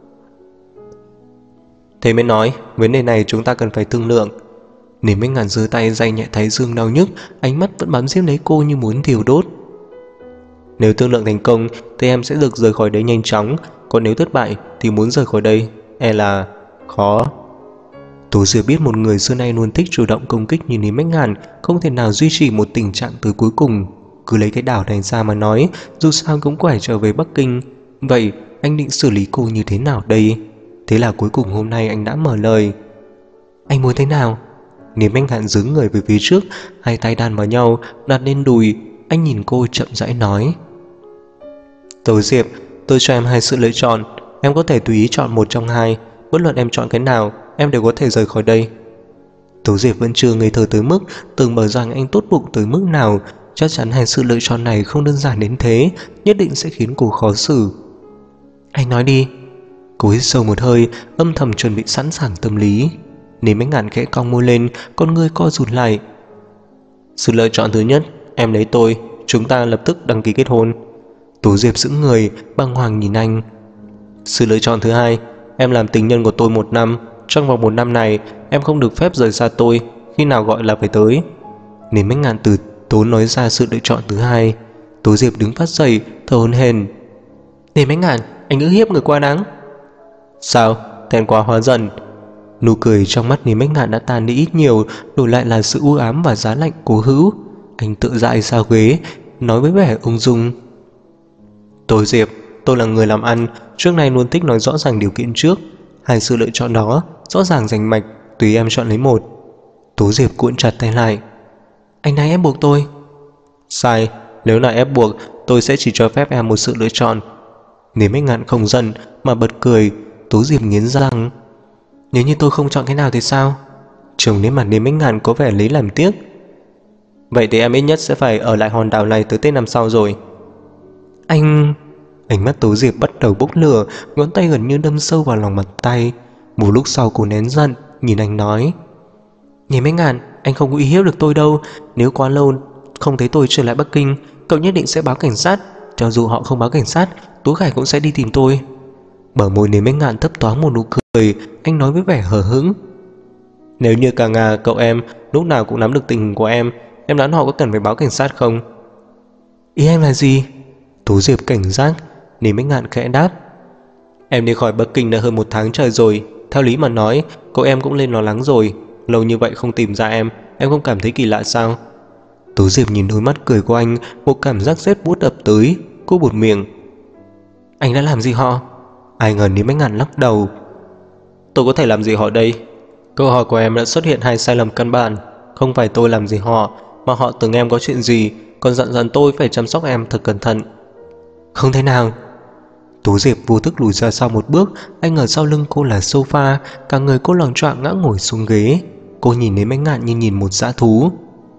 Thế mới nói, vấn đề này chúng ta cần phải thương lượng. Lý Bách Ngạn giơ tay day nhẹ thái dương đau nhức, ánh mắt vẫn bám giết lấy cô như muốn thiêu đốt. Nếu thương lượng thành công thì em sẽ được rời khỏi đây nhanh chóng, còn nếu thất bại thì muốn rời khỏi đây là khó. Tố Diệp biết một người xưa nay luôn thích chủ động công kích như Lý Bách Ngạn không thể nào duy trì một tình trạng tới cuối cùng. Cứ lấy cái đảo này ra mà nói, dù sao cũng phải trở về Bắc Kinh. Vậy anh định xử lý cô như thế nào đây? Thế là cuối cùng hôm nay anh đã mở lời. Anh muốn thế nào? Lý Bách Ngạn giướng người về phía trước, hai tay đan vào nhau đặt lên đùi. Anh nhìn cô chậm rãi nói: Tố Diệp, tôi cho em hai sự lựa chọn. Em có thể tùy ý chọn một trong hai. Bất luận em chọn cái nào, em đều có thể rời khỏi đây. Tố Diệp vẫn chưa ngây thơ tới mức tưởng mở rằng anh tốt bụng tới mức nào. Chắc chắn hai sự lựa chọn này không đơn giản đến thế, nhất định sẽ khiến cô khó xử. Anh nói đi. Cô hít sâu một hơi, âm thầm chuẩn bị sẵn sàng tâm lý. Lý Bách Ngạn khẽ cong môi lên, con ngươi co rụt lại. Sự lựa chọn thứ nhất, em lấy tôi, chúng ta lập tức đăng ký kết hôn. Tố Diệp sững người, bàng hoàng nhìn anh. Sự lựa chọn thứ hai, em làm tình nhân của tôi 1 năm. Trong vòng 1 năm này, em không được phép rời xa tôi, khi nào gọi là phải tới. Lý Bách Ngạn từ tốn nói ra sự lựa chọn thứ hai. Tố Diệp đứng phát dậy, thở hổn hển. Lý Bách Ngạn, anh ức hiếp người quá đáng. Sao? Thẹn quá hóa giận. Nụ cười trong mắt Lý Bách Ngạn đã tan đi ít nhiều, đổi lại là sự u ám và giá lạnh cố hữu. Anh tự dại ra ghế, nói với vẻ ung dung. Tố Diệp, tôi là người làm ăn, trước nay luôn thích nói rõ ràng điều kiện trước. Hai sự lựa chọn đó rõ ràng rành mạch, tùy em chọn lấy một. Tố Diệp cuộn chặt tay lại. Anh đang ép buộc tôi. Sai, nếu là ép buộc, tôi sẽ chỉ cho phép em một sự lựa chọn. Lý Bách Ngạn không giận mà bật cười. Tố Diệp nghiến răng. Nếu như tôi không chọn cái nào thì sao? Trông đến mặt Lý Bách Ngạn có vẻ lấy làm tiếc. Vậy thì em ít nhất sẽ phải ở lại hòn đảo này tới Tết năm sau rồi. Anh... Ánh mắt Tố Diệp bắt đầu bốc lửa, ngón tay gần như đâm sâu vào lòng bàn tay. Một lúc sau cô nén giận, nhìn anh nói. Lý Bách Ngạn, anh không có uy hiếp được tôi đâu. Nếu quá lâu không thấy tôi trở lại Bắc Kinh, cậu nhất định sẽ báo cảnh sát. Cho dù họ không báo cảnh sát, Tú Khải cũng sẽ đi tìm tôi. Bờ môi Lý Bách Ngạn thấp thoáng một nụ cười. Anh nói với vẻ hờ hững. Nếu như cả ngà cậu em lúc nào cũng nắm được tình hình của em đoán họ có cần phải báo cảnh sát không? Ý anh là gì? Tố Diệp cảnh giác. Lý Bách Ngạn khẽ đáp. Em đi khỏi Bắc Kinh đã hơn 1 tháng trời rồi. Theo lý mà nói, cậu em cũng lên lo lắng rồi. Lâu như vậy không tìm ra em không cảm thấy kỳ lạ sao? Tố Diệp nhìn đôi mắt cười của anh, một cảm giác rét buốt ập tới. Cô buột miệng. Anh đã làm gì họ? Ai ngờ Lý Bách Ngạn lắc đầu. Tôi có thể làm gì họ đây? Câu hỏi của em đã xuất hiện hai sai lầm căn bản. Không phải tôi làm gì họ, mà họ tưởng em có chuyện gì, còn dặn tôi phải chăm sóc em thật cẩn thận. Không thể nào. Tố Diệp vô thức lùi ra sau một bước. Anh ở sau lưng cô là sofa, cả người cô loạng choạng ngã ngồi xuống ghế. Cô nhìn Lý Bách Ngạn như nhìn một dã thú.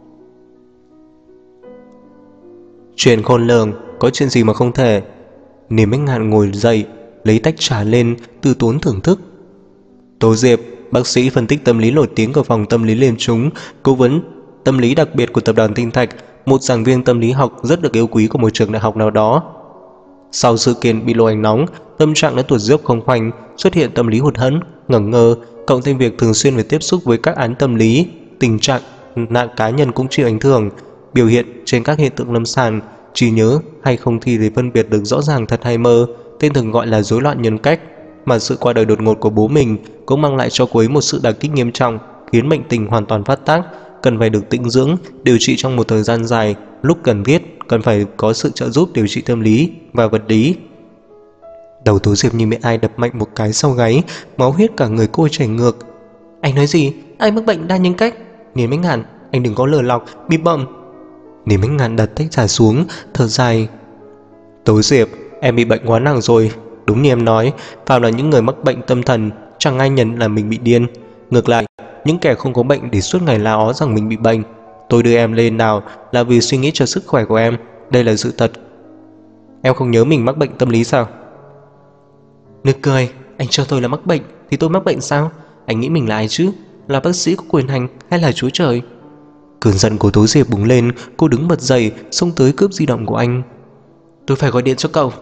Chuyện khôn lường, có chuyện gì mà không thể? Lý Bách Ngạn ngồi dậy, lấy tách trà lên, từ tốn thưởng thức. Tố Diệp, bác sĩ phân tích tâm lý nổi tiếng của phòng tâm lý Liên Chúng, cố vấn tâm lý đặc biệt của tập đoàn Tinh Thạch, một giảng viên tâm lý học rất được yêu quý của một trường đại học nào đó. Sau sự kiện bị lộ ánh nóng, tâm trạng đã tuột dốc không phanh, xuất hiện tâm lý hụt hẫng, ngẩn ngơ, cộng thêm việc thường xuyên phải tiếp xúc với các án tâm lý, tình trạng nạn cá nhân cũng chịu ảnh hưởng, biểu hiện trên các hiện tượng lâm sàng, trí nhớ hay không thi để phân biệt được rõ ràng thật hay mơ, tên thường gọi là rối loạn nhân cách. Mà sự qua đời đột ngột của bố mình cũng mang lại cho cô ấy một sự đả kích nghiêm trọng, khiến bệnh tình hoàn toàn phát tác. cần phải được tĩnh dưỡng, điều trị trong một thời gian dài, lúc cần thiết cần phải có sự trợ giúp điều trị tâm lý và vật lý. Đầu Tố Diệp như bị ai đập mạnh một cái sau gáy, máu huyết cả người cô chảy ngược. Anh nói gì? Ai mắc bệnh đa nhân cách? Niên Bách Ngạn, anh đừng có lừa lọc, bịp bợm. Niên Bách Ngạn đặt tách trà xuống, thở dài. Tố Diệp, em bị bệnh quá nặng rồi. Đúng như em nói, phàm là những người mắc bệnh tâm thần, chẳng ai nhận là mình bị điên. Ngược lại, những kẻ không có bệnh thì suốt ngày la ó rằng mình bị bệnh. Tôi đưa em lên nào là vì suy nghĩ cho sức khỏe của em. Đây là sự thật. Em không nhớ mình mắc bệnh tâm lý sao? Nực cười, anh cho tôi là mắc bệnh thì tôi mắc bệnh sao? Anh nghĩ mình là ai chứ? Là bác sĩ có quyền hành hay là Chúa Trời? Cơn giận của Tố Diệp bùng lên, cô đứng bật dậy, xông tới cướp di động của anh. Tôi phải gọi điện cho cậu.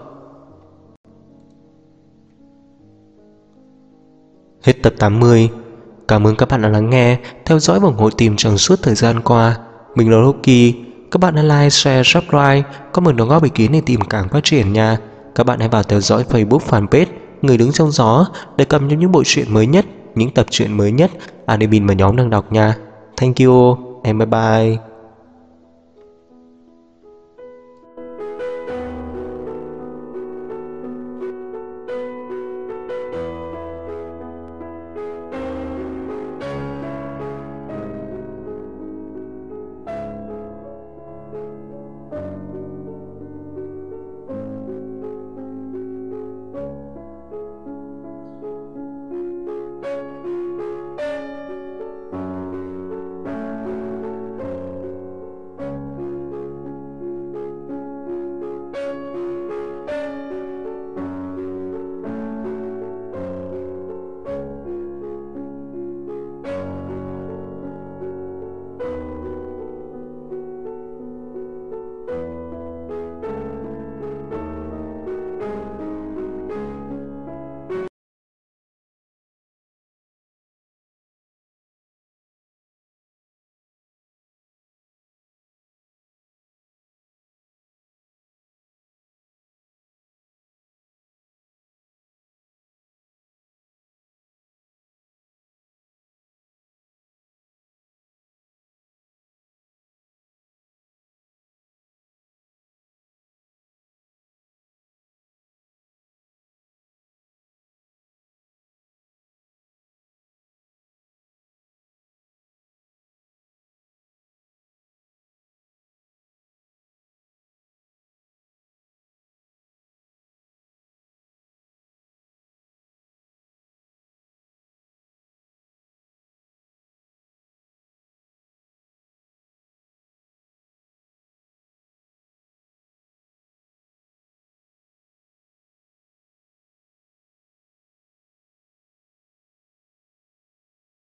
Hết tập 80. Cảm ơn các bạn đã lắng nghe, theo dõi và ủng hộ team trong suốt thời gian qua. Mình là Rocky. Các bạn hãy like, share, subscribe, comment đóng góp ý kiến để team càng phát triển nha. Các bạn hãy vào theo dõi Facebook fanpage Người Đứng Trong Gió để cập nhật những bộ truyện mới nhất, những tập truyện mới nhất admin và nhóm đang đọc nha. Thank you and bye bye.